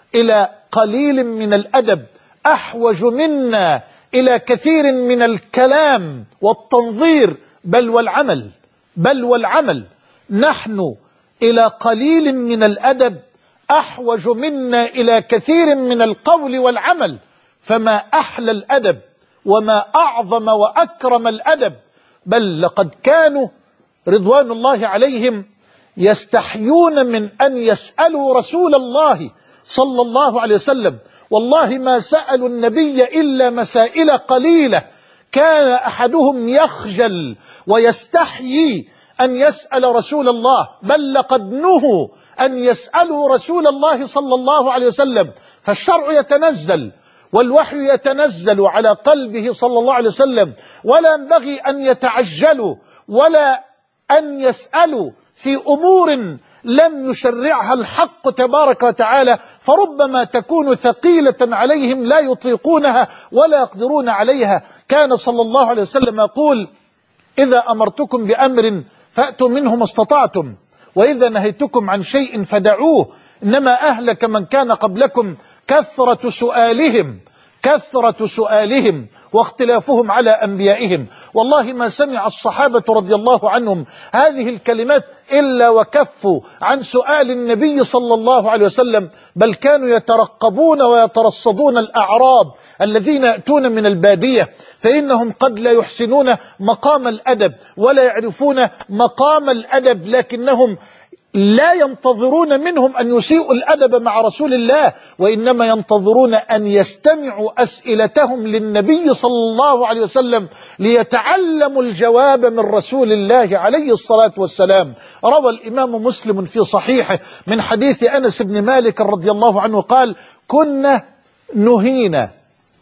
إلى قليل من الأدب أحوج منا إلى كثير من الكلام والتنظير بل والعمل بل والعمل نحن إلى قليل من الأدب أحوج منا إلى كثير من القول والعمل. فما أحلى الأدب وما أعظم وأكرم الأدب، بل لقد كانوا رضوان الله عليهم يستحيون من أن يسألوا رسول الله صلى الله عليه وسلم. والله ما سألوا النبي إلا مسائل قليلة، كان أحدهم يخجل ويستحيي أن يسأل رسول الله، بل لقد نهوا أن يسألوا رسول الله صلى الله عليه وسلم. فالشرع يتنزل والوحي يتنزل على قلبه صلى الله عليه وسلم، ولا ينبغي أن يتعجلوا ولا أن يسألوا في أمور لم يشرعها الحق تبارك وتعالى، فربما تكون ثقيلة عليهم لا يطيقونها ولا يقدرون عليها. كان صلى الله عليه وسلم يقول: إذا أمرتكم بأمر فأتوا منه ما استطعتم، وإذا نهيتكم عن شيء فدعوه، إنما أهلك من كان قبلكم كثرة سؤالهم كثرة سؤالهم واختلافهم على أنبيائهم. والله ما سمع الصحابة رضي الله عنهم هذه الكلمات إلا وكفوا عن سؤال النبي صلى الله عليه وسلم، بل كانوا يترقبون ويترصدون الأعراب الذين يأتون من البادية، فإنهم قد لا يحسنون مقام الأدب ولا يعرفون مقام الأدب، لكنهم لا ينتظرون منهم أن يسيئوا الأدب مع رسول الله، وإنما ينتظرون أن يستمعوا أسئلتهم للنبي صلى الله عليه وسلم ليتعلموا الجواب من رسول الله عليه الصلاة والسلام. روى الإمام مسلم في صحيحه من حديث أنس بن مالك رضي الله عنه قال: كنا نهينا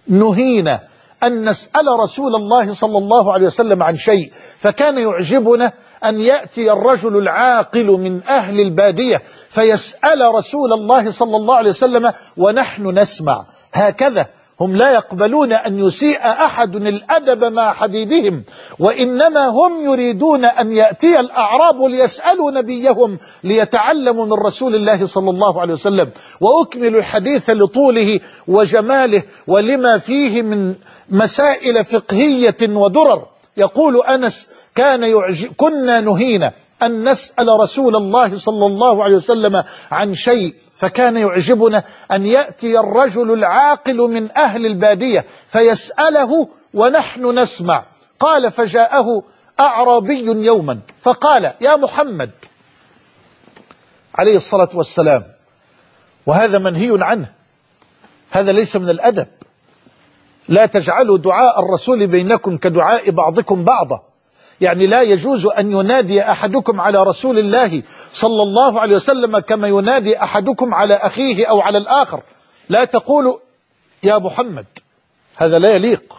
نهينا أن نسأل رسول الله صلى الله عليه وسلم عن شيء، فكان يعجبنا أن يأتي الرجل العاقل من أهل البادية فيسأل رسول الله صلى الله عليه وسلم ونحن نسمع. هكذا هم لا يقبلون أن يسيء أحد الأدب مع حبيبهم، وإنما هم يريدون أن يأتي الأعراب ليسألوا نبيهم ليتعلموا من رسول الله صلى الله عليه وسلم. وأكمل الحديث لطوله وجماله ولما فيه من مسائل فقهية ودرر. يقول أنس: كان يعجب كنا نهينا أن نسأل رسول الله صلى الله عليه وسلم عن شيء، فكان يعجبنا أن يأتي الرجل العاقل من أهل البادية فيسأله ونحن نسمع. قال: فجاءه أعرابي يوما فقال: يا محمد عليه الصلاة والسلام، وهذا منهي عنه، هذا ليس من الأدب، لا تجعلوا دعاء الرسول بينكم كدعاء بعضكم بعضا، يعني لا يجوز أن ينادي أحدكم على رسول الله صلى الله عليه وسلم كما ينادي أحدكم على أخيه أو على الآخر. لا تقولوا يا محمد، هذا لا يليق.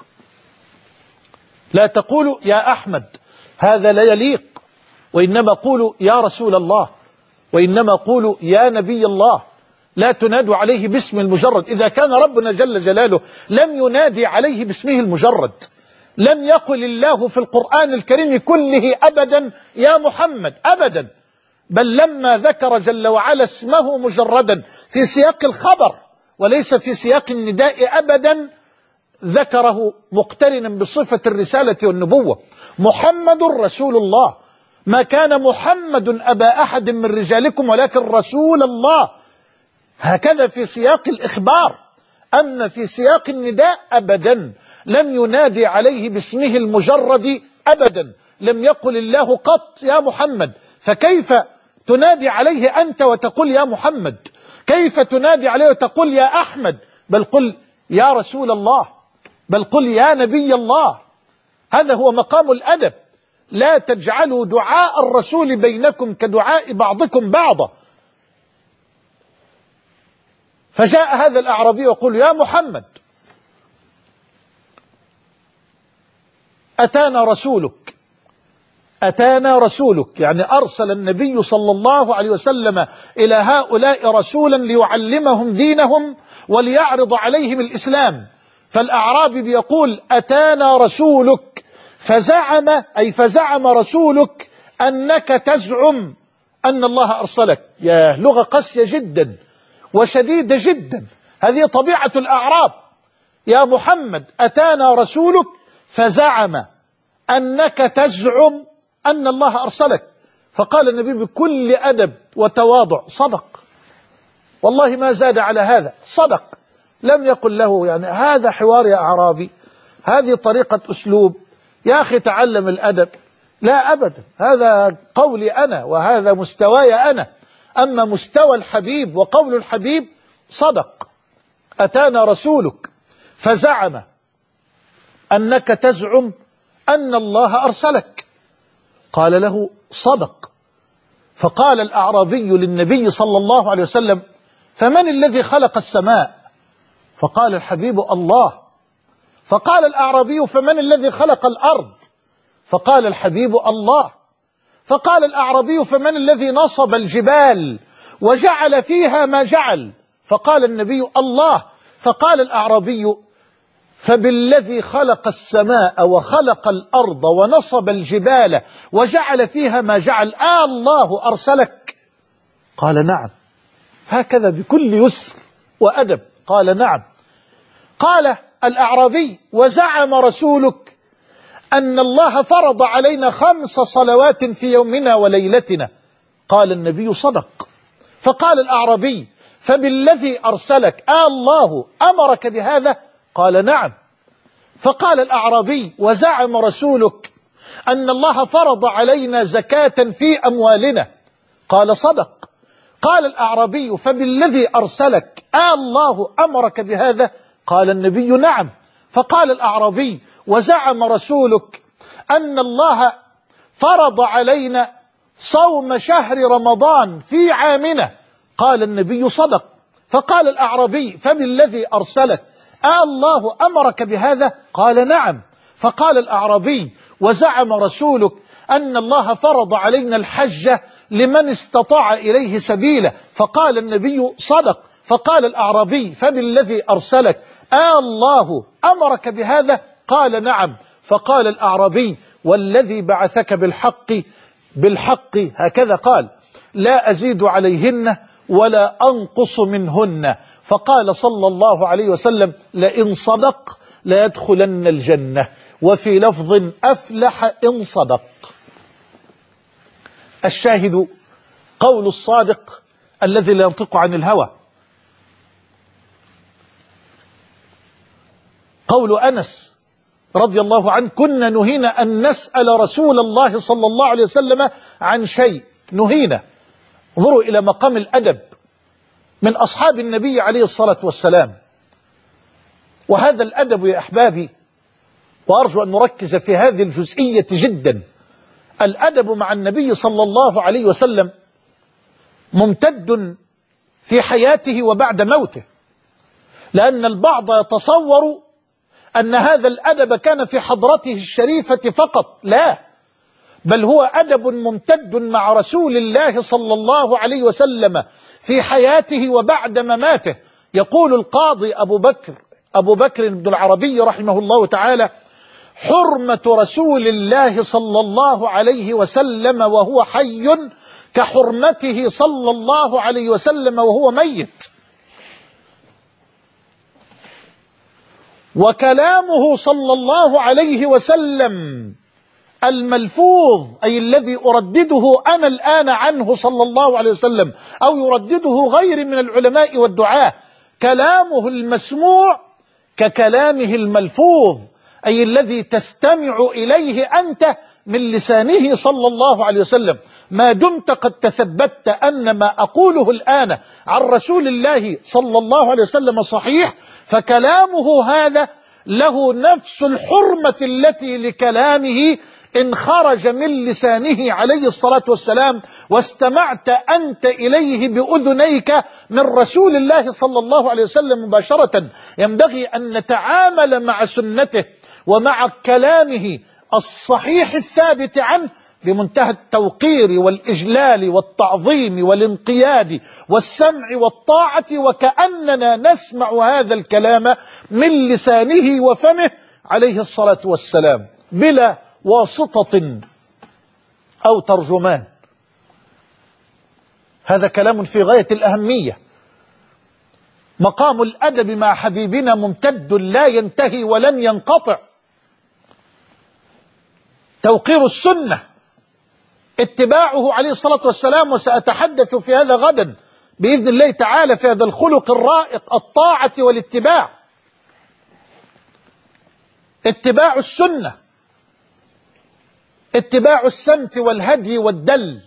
لا تقولوا يا أحمد، هذا لا يليق. وإنما قولوا يا رسول الله، وإنما قولوا يا نبي الله. لا تنادوا عليه باسم المجرد. إذا كان ربنا جل جلاله لم ينادي عليه باسمه المجرد، لم يقل الله في القرآن الكريم كله أبدا يا محمد أبدا، بل لما ذكر جل وعلا اسمه مجردا في سياق الخبر وليس في سياق النداء أبدا، ذكره مقترنا بصفة الرسالة والنبوة. محمد رسول الله، ما كان محمد أبا أحد من رجالكم ولكن رسول الله، هكذا في سياق الإخبار. أما في سياق النداء أبدا لم ينادي عليه باسمه المجرد أبدا، لم يقل الله قط يا محمد. فكيف تنادي عليه أنت وتقول يا محمد؟ كيف تنادي عليه وتقول يا أحمد؟ بل قل يا رسول الله، بل قل يا نبي الله. هذا هو مقام الأدب. لا تجعلوا دعاء الرسول بينكم كدعاء بعضكم بعضا. فجاء هذا الأعرابي يقول يا محمد أتانا رسولك، أتانا رسولك، يعني أرسل النبي صلى الله عليه وسلم إلى هؤلاء رسولا ليعلمهم دينهم وليعرض عليهم الإسلام. فالأعرابي بيقول أتانا رسولك، فزعم أي فزعم رسولك أنك تزعم أن الله أرسلك. يا لغة قاسية جدا، وشديدة جدا. هذه طبيعة الأعراب. يا محمد أتانا رسولك فزعم أنك تزعم أن الله أرسلك. فقال النبي بكل أدب وتواضع صدق، والله ما زاد على هذا، صدق. لم يقل له يعني هذا حوار يا أعرابي، هذه طريقة أسلوب، يا أخي تعلم الأدب. لا أبدا، هذا قولي أنا وهذا مستواي أنا. أما مستوى الحبيب وقول الحبيب صدق. أتانا رسولك فزعم أنك تزعم أن الله أرسلك. قال له صدق. فقال الأعرابي للنبي صلى الله عليه وسلم فمن الذي خلق السماء؟ فقال الحبيب الله. فقال الأعرابي فمن الذي خلق الأرض؟ فقال الحبيب الله. فقال الأعرابي فمن الذي نصب الجبال وجعل فيها ما جعل؟ فقال النبي الله. فقال الأعرابي فبالذي خلق السماء وخلق الأرض ونصب الجبال وجعل فيها ما جعل آه الله أرسلك؟ قال نعم. هكذا بكل يسر وأدب قال نعم. قال الأعرابي وزعم رسولك أن الله فرض علينا خمس صلوات في يومنا وليلتنا؟ قال النبي صدق. فقال الأعرابي فبالذي أرسلك آه الله أمرك بهذا؟ قال نعم. فقال الأعرابي وزعم رسولك أن الله فرض علينا زكاة في أموالنا؟ قال صدق. قال الأعرابي فبالذي أرسلك آه الله أمرك بهذا؟ قال النبي نعم. فقال الأعرابي وزعم رسولك أن الله فرض علينا صوم شهر رمضان في عامنا؟ قال النبي صدق. فقال الأعرابي فبالذي أرسلك آه الله أمرك بهذا؟ قال نعم. فقال الأعرابي وزعم رسولك أن الله فرض علينا الحج لمن استطاع إليه سبيلا؟ فقال النبي صدق. فقال الأعرابي فبالذي أرسلك آه الله أمرك بهذا؟ قال نعم. فقال الأعرابي والذي بعثك بالحق بالحق هكذا قال لا أزيد عليهن ولا أنقص منهن. فقال صلى الله عليه وسلم لئن صدق ليدخلن الجنة، وفي لفظ أفلح إن صدق. الشاهد قول الصادق الذي لا ينطق عن الهوى. قول أنس رضي الله عنه كنا نهينا أن نسأل رسول الله صلى الله عليه وسلم عن شيء، نهينا. انظروا إلى مقام الأدب من أصحاب النبي عليه الصلاة والسلام. وهذا الأدب يا أحبابي، وأرجو أن نركز في هذه الجزئية جدا، الأدب مع النبي صلى الله عليه وسلم ممتد في حياته وبعد موته. لأن البعض يتصور أن هذا الأدب كان في حضرته الشريفة فقط، لا، بل هو أدب ممتد مع رسول الله صلى الله عليه وسلم في حياته وبعد مماته. يقول القاضي أبو بكر أبو بكر بن العربي رحمه الله تعالى حرمة رسول الله صلى الله عليه وسلم وهو حي كحرمته صلى الله عليه وسلم وهو ميت. وكلامه صلى الله عليه وسلم الملفوظ أي الذي أردده أنا الآن عنه صلى الله عليه وسلم أو يردده غير من العلماء والدعاة، كلامه المسموع ككلامه الملفوظ أي الذي تستمع إليه أنت من لسانه صلى الله عليه وسلم. ما دمت قد تثبت أن ما أقوله الآن عن رسول الله صلى الله عليه وسلم صحيح، فكلامه هذا له نفس الحرمة التي لكلامه إن خرج من لسانه عليه الصلاة والسلام واستمعت أنت إليه بأذنيك من رسول الله صلى الله عليه وسلم مباشرة. ينبغي أن نتعامل مع سنته ومع كلامه الصحيح الثابت عنه بمنتهى التوقير والإجلال والتعظيم والانقياد والسمع والطاعة، وكأننا نسمع هذا الكلام من لسانه وفمه عليه الصلاة والسلام بلا واسطة أو ترجمان. هذا كلام في غاية الأهمية. مقام الأدب مع حبيبنا ممتد لا ينتهي ولن ينقطع. توقير السنة، اتباعه عليه الصلاة والسلام، وسأتحدث في هذا غدا بإذن الله تعالى في هذا الخلق الرائق، الطاعة والاتباع. اتباع السنة، اتباع السمت والهدي والدل،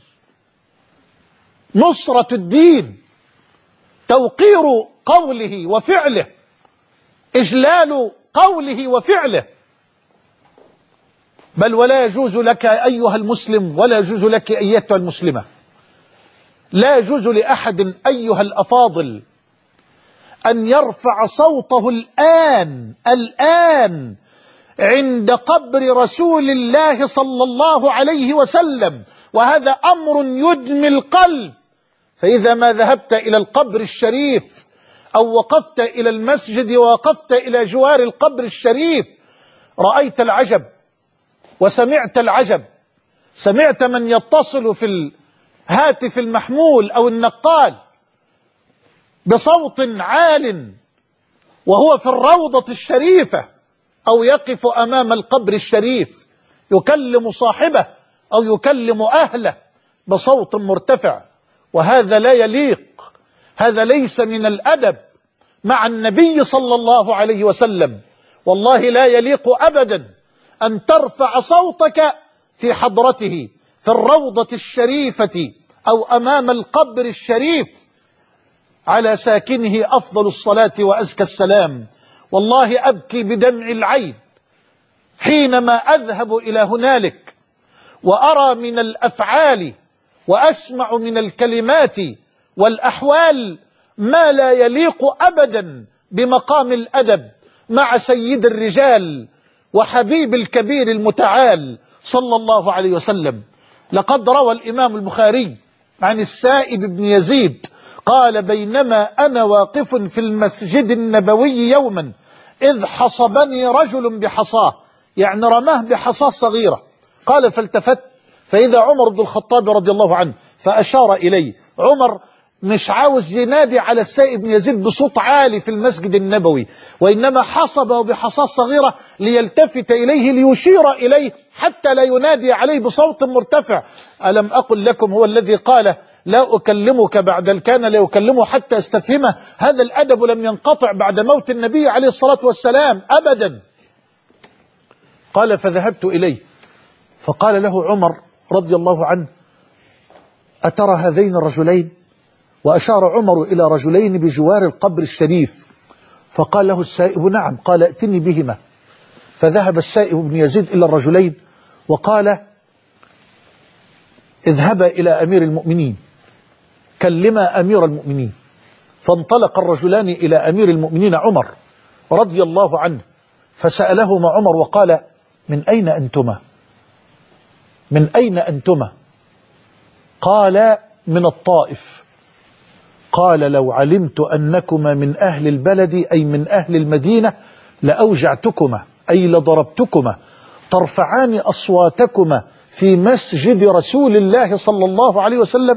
نصرة الدين، توقير قوله وفعله، إجلال قوله وفعله. بل ولا يجوز لك أيها المسلم، ولا يجوز لك أيتها المسلمة، لا يجوز لأحد أيها الأفاضل أن يرفع صوته الآن الآن عند قبر رسول الله صلى الله عليه وسلم، وهذا أمر يدمي القلب. فإذا ما ذهبت إلى القبر الشريف أو وقفت إلى المسجد ووقفت إلى جوار القبر الشريف رأيت العجب وسمعت العجب. سمعت من يتصل في الهاتف المحمول أو النقال بصوت عال وهو في الروضة الشريفة أو يقف أمام القبر الشريف يكلم صاحبه أو يكلم أهله بصوت مرتفع، وهذا لا يليق، هذا ليس من الأدب مع النبي صلى الله عليه وسلم. والله لا يليق أبدا أن ترفع صوتك في حضرته في الروضة الشريفة أو أمام القبر الشريف على ساكنه أفضل الصلاة وأزكى السلام. والله أبكي بدمع العين حينما أذهب إلى هنالك وأرى من الأفعال وأسمع من الكلمات والأحوال ما لا يليق أبدا بمقام الأدب مع سيد الرجال وحبيب الكبير المتعال صلى الله عليه وسلم. لقد روى الإمام البخاري عن السائب بن يزيد قال: بينما أنا واقف في المسجد النبوي يوما إذ حصبني رجل بحصاه، يعني رماه بحصاه صغيرة. قال: فالتفت فإذا عمر بن الخطاب رضي الله عنه فأشار إلي. عمر مش عاوز ينادي على السائب بن يزيد بصوت عالي في المسجد النبوي، وإنما حصبه بحصاه صغيرة ليلتفت إليه ليشير إليه حتى لا ينادي عليه بصوت مرتفع. ألم أقل لكم هو الذي قال: لا أكلمك بعد الكان لا أكلمه حتى استفهمه. هذا الأدب لم ينقطع بعد موت النبي عليه الصلاة والسلام أبدا. قال: فذهبت إليه فقال له عمر رضي الله عنه: أترى هذين الرجلين؟ وأشار عمر إلى رجلين بجوار القبر الشريف. فقال له السائب: نعم. قال: ائتني بهما. فذهب السائب بن يزيد إلى الرجلين وقال: اذهبا إلى أمير المؤمنين، كلما أمير المؤمنين. فانطلق الرجلان إلى أمير المؤمنين عمر رضي الله عنه، فسألهما عمر وقال: من أين أنتما؟ من أين أنتما؟ قال: من الطائف. قال: لو علمت أنكما من أهل البلد أي من أهل المدينة لأوجعتكما أي لضربتكما ترفعان أصواتكما في مسجد رسول الله صلى الله عليه وسلم.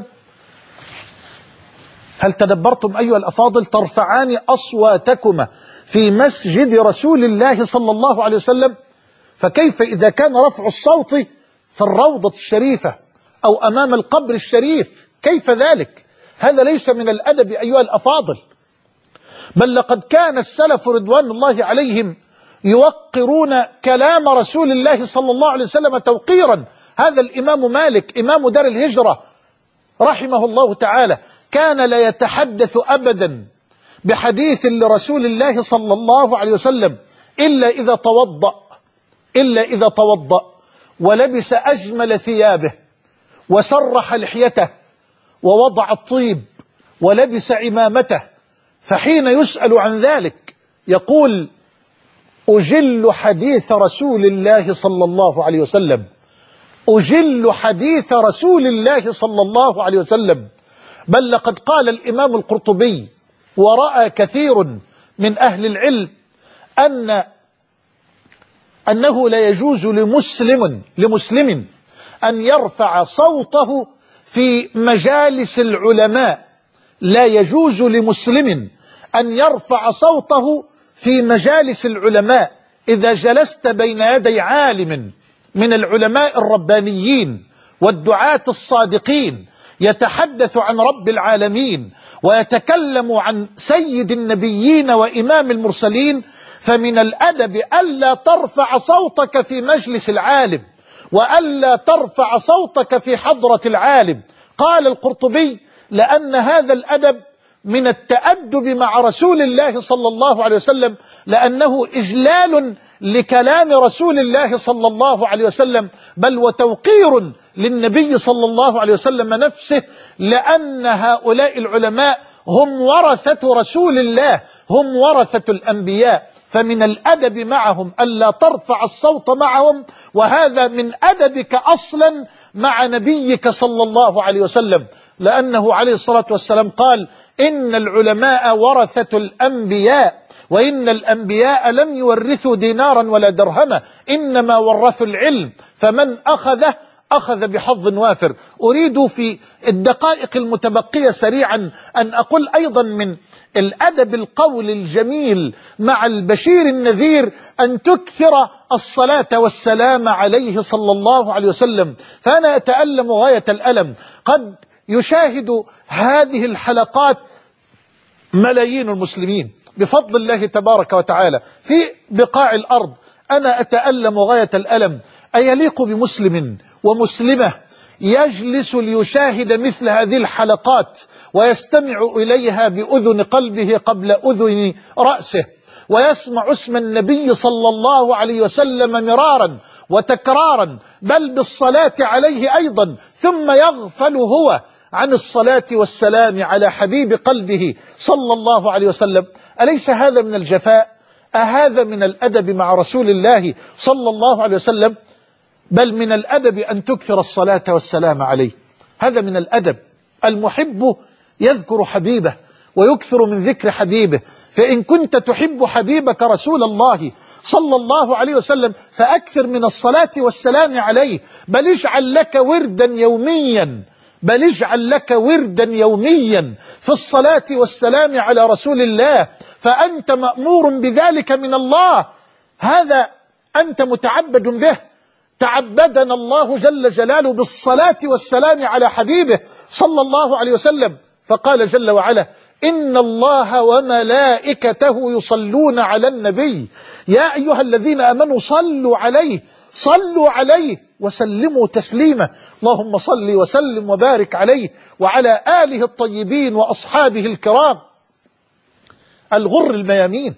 هل تدبرتم أيها الأفاضل؟ ترفعان أصواتكما في مسجد رسول الله صلى الله عليه وسلم. فكيف إذا كان رفع الصوت في الروضة الشريفة أو أمام القبر الشريف؟ كيف ذلك؟ هذا ليس من الأدب أيها الأفاضل. بل لقد كان السلف رضوان الله عليهم يوقرون كلام رسول الله صلى الله عليه وسلم توقيرا. هذا الإمام مالك إمام دار الهجرة رحمه الله تعالى كان لا يتحدث أبدا بحديث لرسول الله صلى الله عليه وسلم إلا إذا توضأ إلا إذا توضأ ولبس أجمل ثيابه وسرح لحيته ووضع الطيب ولبس عمامته. فحين يسأل عن ذلك يقول: أجل حديث رسول الله صلى الله عليه وسلم، أجل حديث رسول الله صلى الله عليه وسلم. بل لقد قال الإمام القرطبي ورأى كثير من أهل العلم أن أنه لا يجوز لمسلم لمسلم أن يرفع صوته في مجالس العلماء. لا يجوز لمسلم أن يرفع صوته في مجالس العلماء. إذا جلست بين يدي عالم من العلماء الربانيين والدعاة الصادقين يتحدث عن رب العالمين ويتكلم عن سيد النبيين وإمام المرسلين، فمن الأدب ألا ترفع صوتك في مجلس العالم وألا ترفع صوتك في حضرة العالم. قال القرطبي: لأن هذا الأدب من التأدب مع رسول الله صلى الله عليه وسلم، لأنه إجلال لكلام رسول الله صلى الله عليه وسلم، بل وتوقير للنبي صلى الله عليه وسلم نفسه، لأن هؤلاء العلماء هم ورثة رسول الله، هم ورثة الأنبياء، فمن الأدب معهم ألا ترفع الصوت معهم، وهذا من أدبك أصلا مع نبيك صلى الله عليه وسلم، لأنه عليه الصلاة والسلام قال: إن العلماء ورثة الأنبياء، وإن الأنبياء لم يورثوا دينارا ولا درهما، إنما ورثوا العلم، فمن أخذه أخذ بحظ وافر. أريد في الدقائق المتبقية سريعا أن أقول أيضا من الأدب القول الجميل مع البشير النذير أن تكثر الصلاة والسلام عليه صلى الله عليه وسلم. فأنا أتألم غاية الألم، قد يشاهد هذه الحلقات ملايين المسلمين بفضل الله تبارك وتعالى في بقاع الأرض. أنا أتألم غاية الألم. أيليق بمسلم ومسلمة يجلس ليشاهد مثل هذه الحلقات ويستمع إليها بأذن قلبه قبل أذن رأسه، ويسمع اسم النبي صلى الله عليه وسلم مرارا وتكرارا، بل بالصلاة عليه أيضا، ثم يغفل هو عن الصلاة والسلام على حبيب قلبه صلى الله عليه وسلم؟ أليس هذا من الجفاء؟ أهذا من الأدب مع رسول الله صلى الله عليه وسلم؟ بل من الأدب أن تكثر الصلاة والسلام عليه. هذا من الأدب. المحب يذكر حبيبه ويكثر من ذكر حبيبه، فإن كنت تحب حبيبك رسول الله صلى الله عليه وسلم فأكثر من الصلاة والسلام عليه، بل اجعل لك وردا يوميا بل اجعل لك وردا يوميا في الصلاة والسلام على رسول الله، فأنت مأمور بذلك من الله. هذا أنت متعبد به. تعبدنا الله جل جلاله بالصلاة والسلام على حبيبه صلى الله عليه وسلم، فقال جل وعلا: إن الله وملائكته يصلون على النبي يا أيها الذين آمنوا صلوا عليه صلوا عليه وسلموا تسليما. اللهم صل وسلم وبارك عليه وعلى آله الطيبين وأصحابه الكرام الغر الميامين.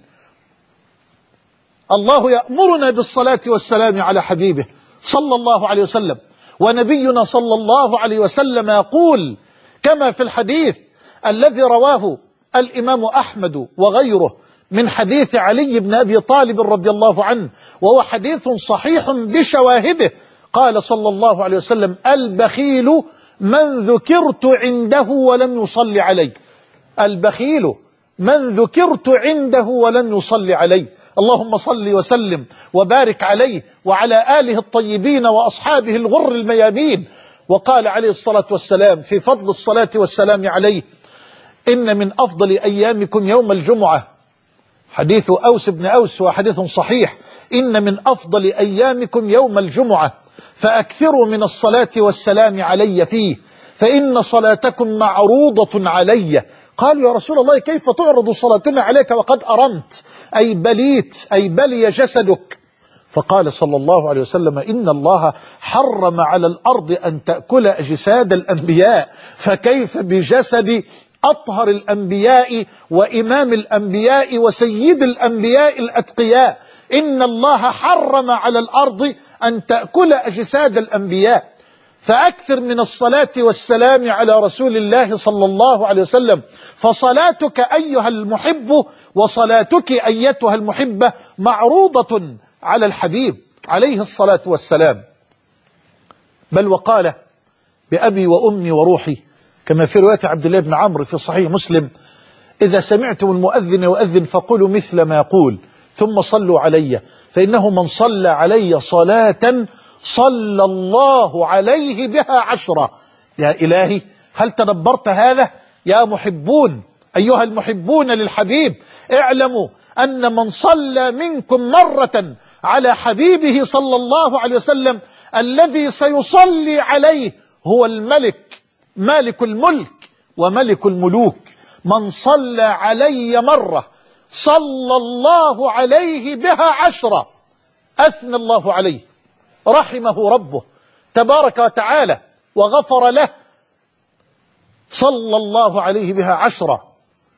الله يأمرنا بالصلاة والسلام على حبيبه صلى الله عليه وسلم، ونبينا صلى الله عليه وسلم يقول كما في الحديث الذي رواه الإمام أحمد وغيره من حديث علي بن أبي طالب رضي الله عنه، وهو حديث صحيح بشواهده، قال صلى الله عليه وسلم: البخيل من ذكرت عنده ولم يصلي علي. البخيل من ذكرت عنده ولم يصلي علي. اللهم صل وسلم وبارك عليه وعلى آله الطيبين وأصحابه الغر الميامين. وقال عليه الصلاة والسلام في فضل الصلاة والسلام عليه: إن من أفضل أيامكم يوم الجمعة. حديث أوس بن أوس وحديث صحيح: إن من أفضل أيامكم يوم الجمعة فأكثروا من الصلاة والسلام علي فيه، فإن صلاتكم معروضة علي. قالوا: يا رسول الله كيف تعرض صلاتنا عليك وقد أرمت، أي بليت، أي بلي جسدك؟ فقال صلى الله عليه وسلم: إن الله حرم على الأرض أن تأكل أجساد الأنبياء، فكيف بجسد أطهر الأنبياء وإمام الأنبياء وسيد الأنبياء الأتقياء؟ إن الله حرم على الأرض أن تأكل أجساد الأنبياء. فأكثر من الصلاة والسلام على رسول الله صلى الله عليه وسلم، فصلاتك أيها المحب وصلاتك أيتها المحبة معروضة على الحبيب عليه الصلاة والسلام. بل وقال: بأبي وأمي وروحي، كما في رواية عبد الله بن عمرو في صحيح مسلم: إذا سمعتم المؤذن يؤذن فقولوا مثل ما يقول ثم صلوا علي، فإنه من صلى علي صلاة صلى الله عليه بها عشرة. يا إلهي، هل تدبرت هذا يا محبون أيها المحبون للحبيب، اعلموا أن من صلى منكم مرة على حبيبه صلى الله عليه وسلم الذي سيصلي عليه هو الملك، مالك الملك وملك الملوك. من صلى علي مرة صلى الله عليه بها عشرة. أثنى الله عليه، رحمه ربه تبارك وتعالى وغفر له، صلى الله عليه بها عشرة.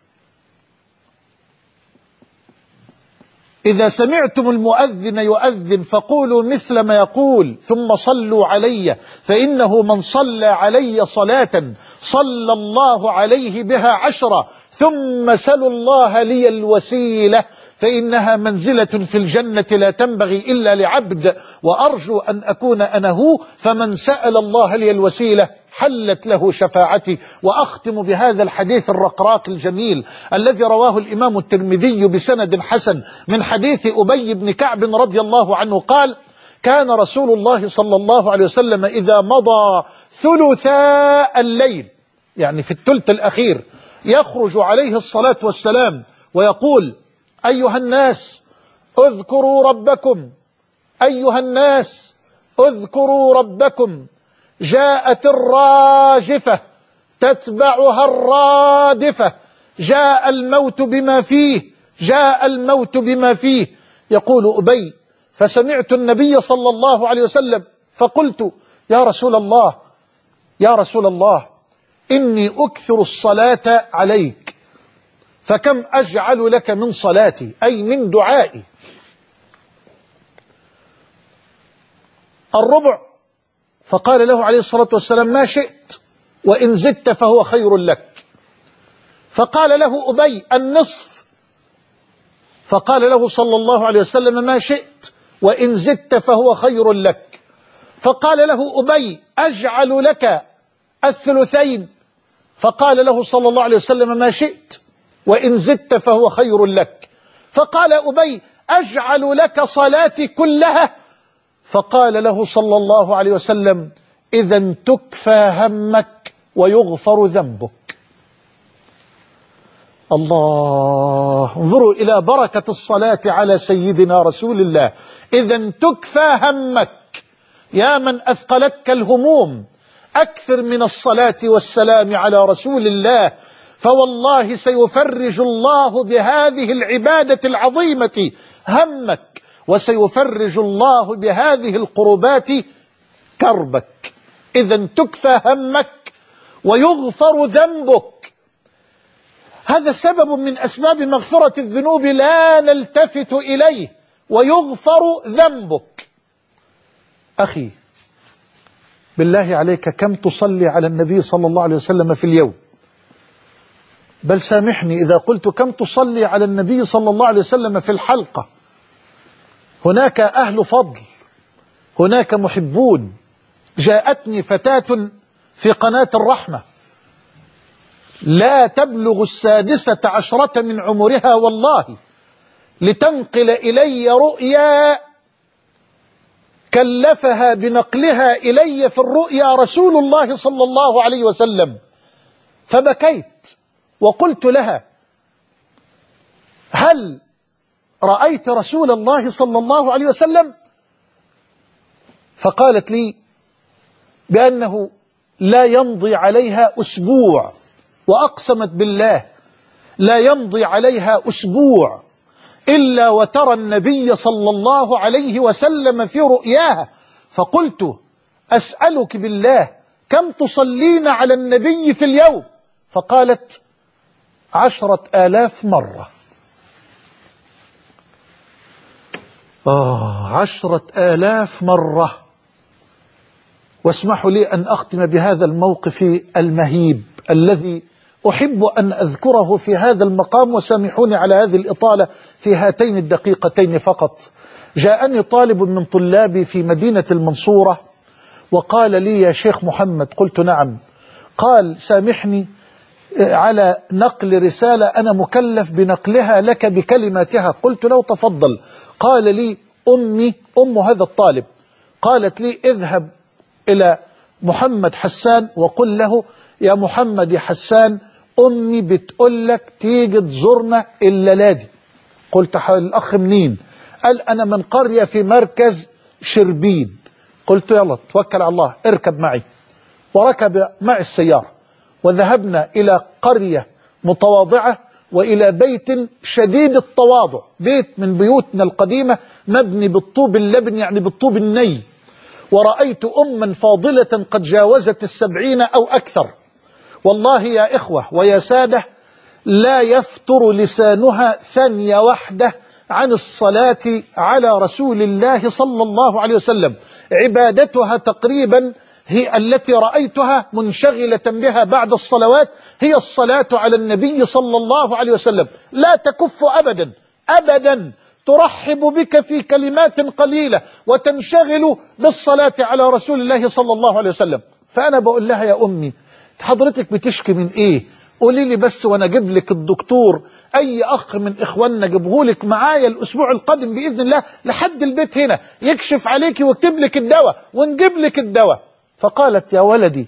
إذا سمعتم المؤذن يؤذن فقولوا مثل ما يقول ثم صلوا علي، فإنه من صلى علي صلاة صلى الله عليه بها عشرة، ثم سلوا الله لي الوسيلة فإنها منزلة في الجنة لا تنبغي إلا لعبد، وأرجو أن أكون أنا هو، فمن سأل الله لي الوسيلة حلت له شفاعتي. وأختم بهذا الحديث الرقراق الجميل الذي رواه الإمام الترمذي بسند حسن من حديث أبي بن كعب رضي الله عنه قال: كان رسول الله صلى الله عليه وسلم إذا مضى ثلثاء الليل، يعني في الثلث الأخير، يخرج عليه الصلاة والسلام ويقول: أيها الناس اذكروا ربكم، أيها الناس اذكروا ربكم، جاءت الراجفة تتبعها الرادفة، جاء الموت بما فيه، جاء الموت بما فيه. يقول أبي: فسمعت النبي صلى الله عليه وسلم فقلت: يا رسول الله يا رسول الله إني أكثر الصلاة عليك، فكم أجعل لك من صلاتي، أي من دعائي؟ الربع. فقال له عليه الصلاة والسلام: ما شئت، وإن زدت فهو خير لك. فقال له أبي: النصف. فقال له صلى الله عليه وسلم: ما شئت، وإن زدت فهو خير لك. فقال له أبي: أجعل لك الثلثين. فقال له صلى الله عليه وسلم: ما شئت، وإن زدت فهو خير لك. فقال أبي: أجعل لك صلاتي كلها. فقال له صلى الله عليه وسلم: إذا تكفى همك ويغفر ذنبك. الله، انظروا إلى بركة الصلاة على سيدنا رسول الله. إذا تكفى همك، يا من أثقلتك الهموم، أكثر من الصلاة والسلام على رسول الله، فوالله سيفرج الله بهذه العبادة العظيمة همك، وسيفرج الله بهذه القربات كربك. إذا تكفى همك ويغفر ذنبك. هذا سبب من أسباب مغفرة الذنوب لا نلتفت إليه، ويغفر ذنبك. أخي بالله عليك، كم تصلي على النبي صلى الله عليه وسلم في اليوم؟ بل سامحني إذا قلت كم تصلي على النبي صلى الله عليه وسلم في الحلقة. هناك أهل فضل، هناك محبون. جاءتني فتاة في قناة الرحمة لا تبلغ السادسة عشرة من عمرها والله، لتنقل إلي رؤيا كلفها بنقلها إلي في الرؤيا رسول الله صلى الله عليه وسلم. فبكيت وقلت لها: هل رأيت رسول الله صلى الله عليه وسلم؟ فقالت لي بأنه لا يمضي عليها أسبوع، وأقسمت بالله لا يمضي عليها أسبوع إلا وترى النبي صلى الله عليه وسلم في رؤياها. فقلت: أسألك بالله كم تصلين على النبي في اليوم؟ فقالت: عشرة آلاف مرة. آه عشرة آلاف مرة. واسمحوا لي أن أختم بهذا الموقف المهيب الذي أحب أن أذكره في هذا المقام، وسامحوني على هذه الإطالة في هاتين الدقيقتين فقط. جاءني طالب من طلابي في مدينة المنصورة وقال لي: يا شيخ محمد. قلت: نعم. قال: سامحني على نقل رسالة أنا مكلف بنقلها لك بكلماتها. قلت له: تفضل. قال لي: أمي، أم هذا الطالب، قالت لي: اذهب إلى محمد حسان وقل له: يا محمد يا حسان، أمي بتقول لك تيجي تزورنا الليلة دي. قلت الأخ منين؟ قال أنا من قرية في مركز شربين. قلت يلا توكل على الله اركب معي. وركب معي السيارة وذهبنا إلى قرية متواضعة وإلى بيت شديد التواضع، بيت من بيوتنا القديمة مبني بالطوب اللبن يعني بالطوب الني. ورأيت أما فاضلة قد جاوزت السبعين أو أكثر، والله يا إخوة ويا سادة لا يفتر لسانها ثانية واحدة عن الصلاة على رسول الله صلى الله عليه وسلم. عبادتها تقريبا هي التي رأيتها منشغلة بها بعد الصلوات هي الصلاة على النبي صلى الله عليه وسلم، لا تكف أبدا أبدا، ترحب بك في كلمات قليلة وتنشغل بالصلاة على رسول الله صلى الله عليه وسلم. فأنا بقول لها يا أمي حضرتك بتشكي من إيه؟ قولي لي بس وأنا أجيب لك الدكتور، أي أخ من إخواننا جيبه لك معايا الأسبوع القادم بإذن الله لحد البيت هنا يكشف عليك ويكتب لك الدواء ونجيب لك الدواء. فقالت يا ولدي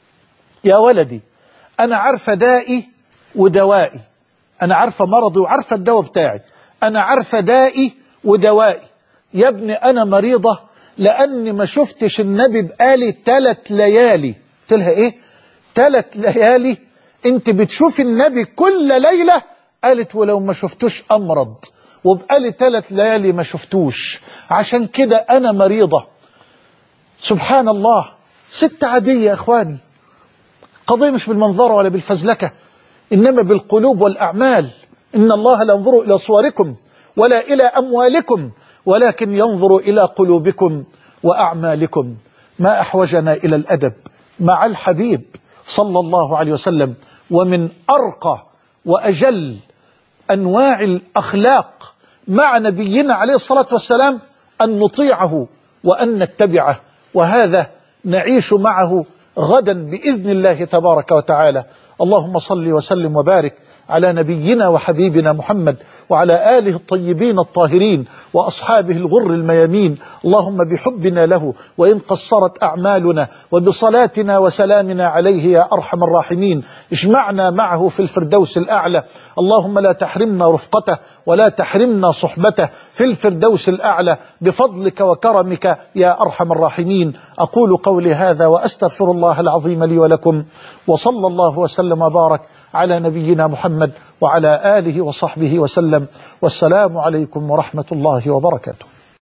يا ولدي أنا عارفة دائي ودوائي، أنا عارفة مرضي وعارفة الدواء بتاعي، أنا عارفة دائي ودوائي. يا ابني أنا مريضة لأني ما شفتش النبي بقالي ثلاث ليالي. قلت لها إيه؟ ثلاث ليالي؟ أنت بتشوفي النبي كل ليلة؟ قالت ولو ما شفتوش أمرض، وبقالي ثلاث ليالي ما شفتوش، عشان كده أنا مريضة. سبحان الله، ست عادية يا إخواني، قضية مش بالمنظرة ولا بالفزلكة، إنما بالقلوب والأعمال. إن الله لا ينظر إلى صوركم ولا إلى أموالكم ولكن ينظر إلى قلوبكم وأعمالكم. ما أحوجنا إلى الأدب مع الحبيب صلى الله عليه وسلم، ومن أرقى وأجل أنواع الأخلاق مع نبينا عليه الصلاة والسلام أن نطيعه وأن نتبعه، وهذا نعيش معه غدا بإذن الله تبارك وتعالى. اللهم صل وسلم وبارك على نبينا وحبيبنا محمد وعلى آله الطيبين الطاهرين وأصحابه الغر الميامين. اللهم بحبنا له وإن قصرت أعمالنا وبصلاتنا وسلامنا عليه يا أرحم الراحمين اجمعنا معه في الفردوس الأعلى. اللهم لا تحرمنا رفقته ولا تحرمنا صحبته في الفردوس الأعلى بفضلك وكرمك يا أرحم الراحمين. أقول قولي هذا وأستغفر الله العظيم لي ولكم، وصلى الله وسلم وبارك على نبينا محمد وعلى آله وصحبه وسلم، والسلام عليكم ورحمة الله وبركاته.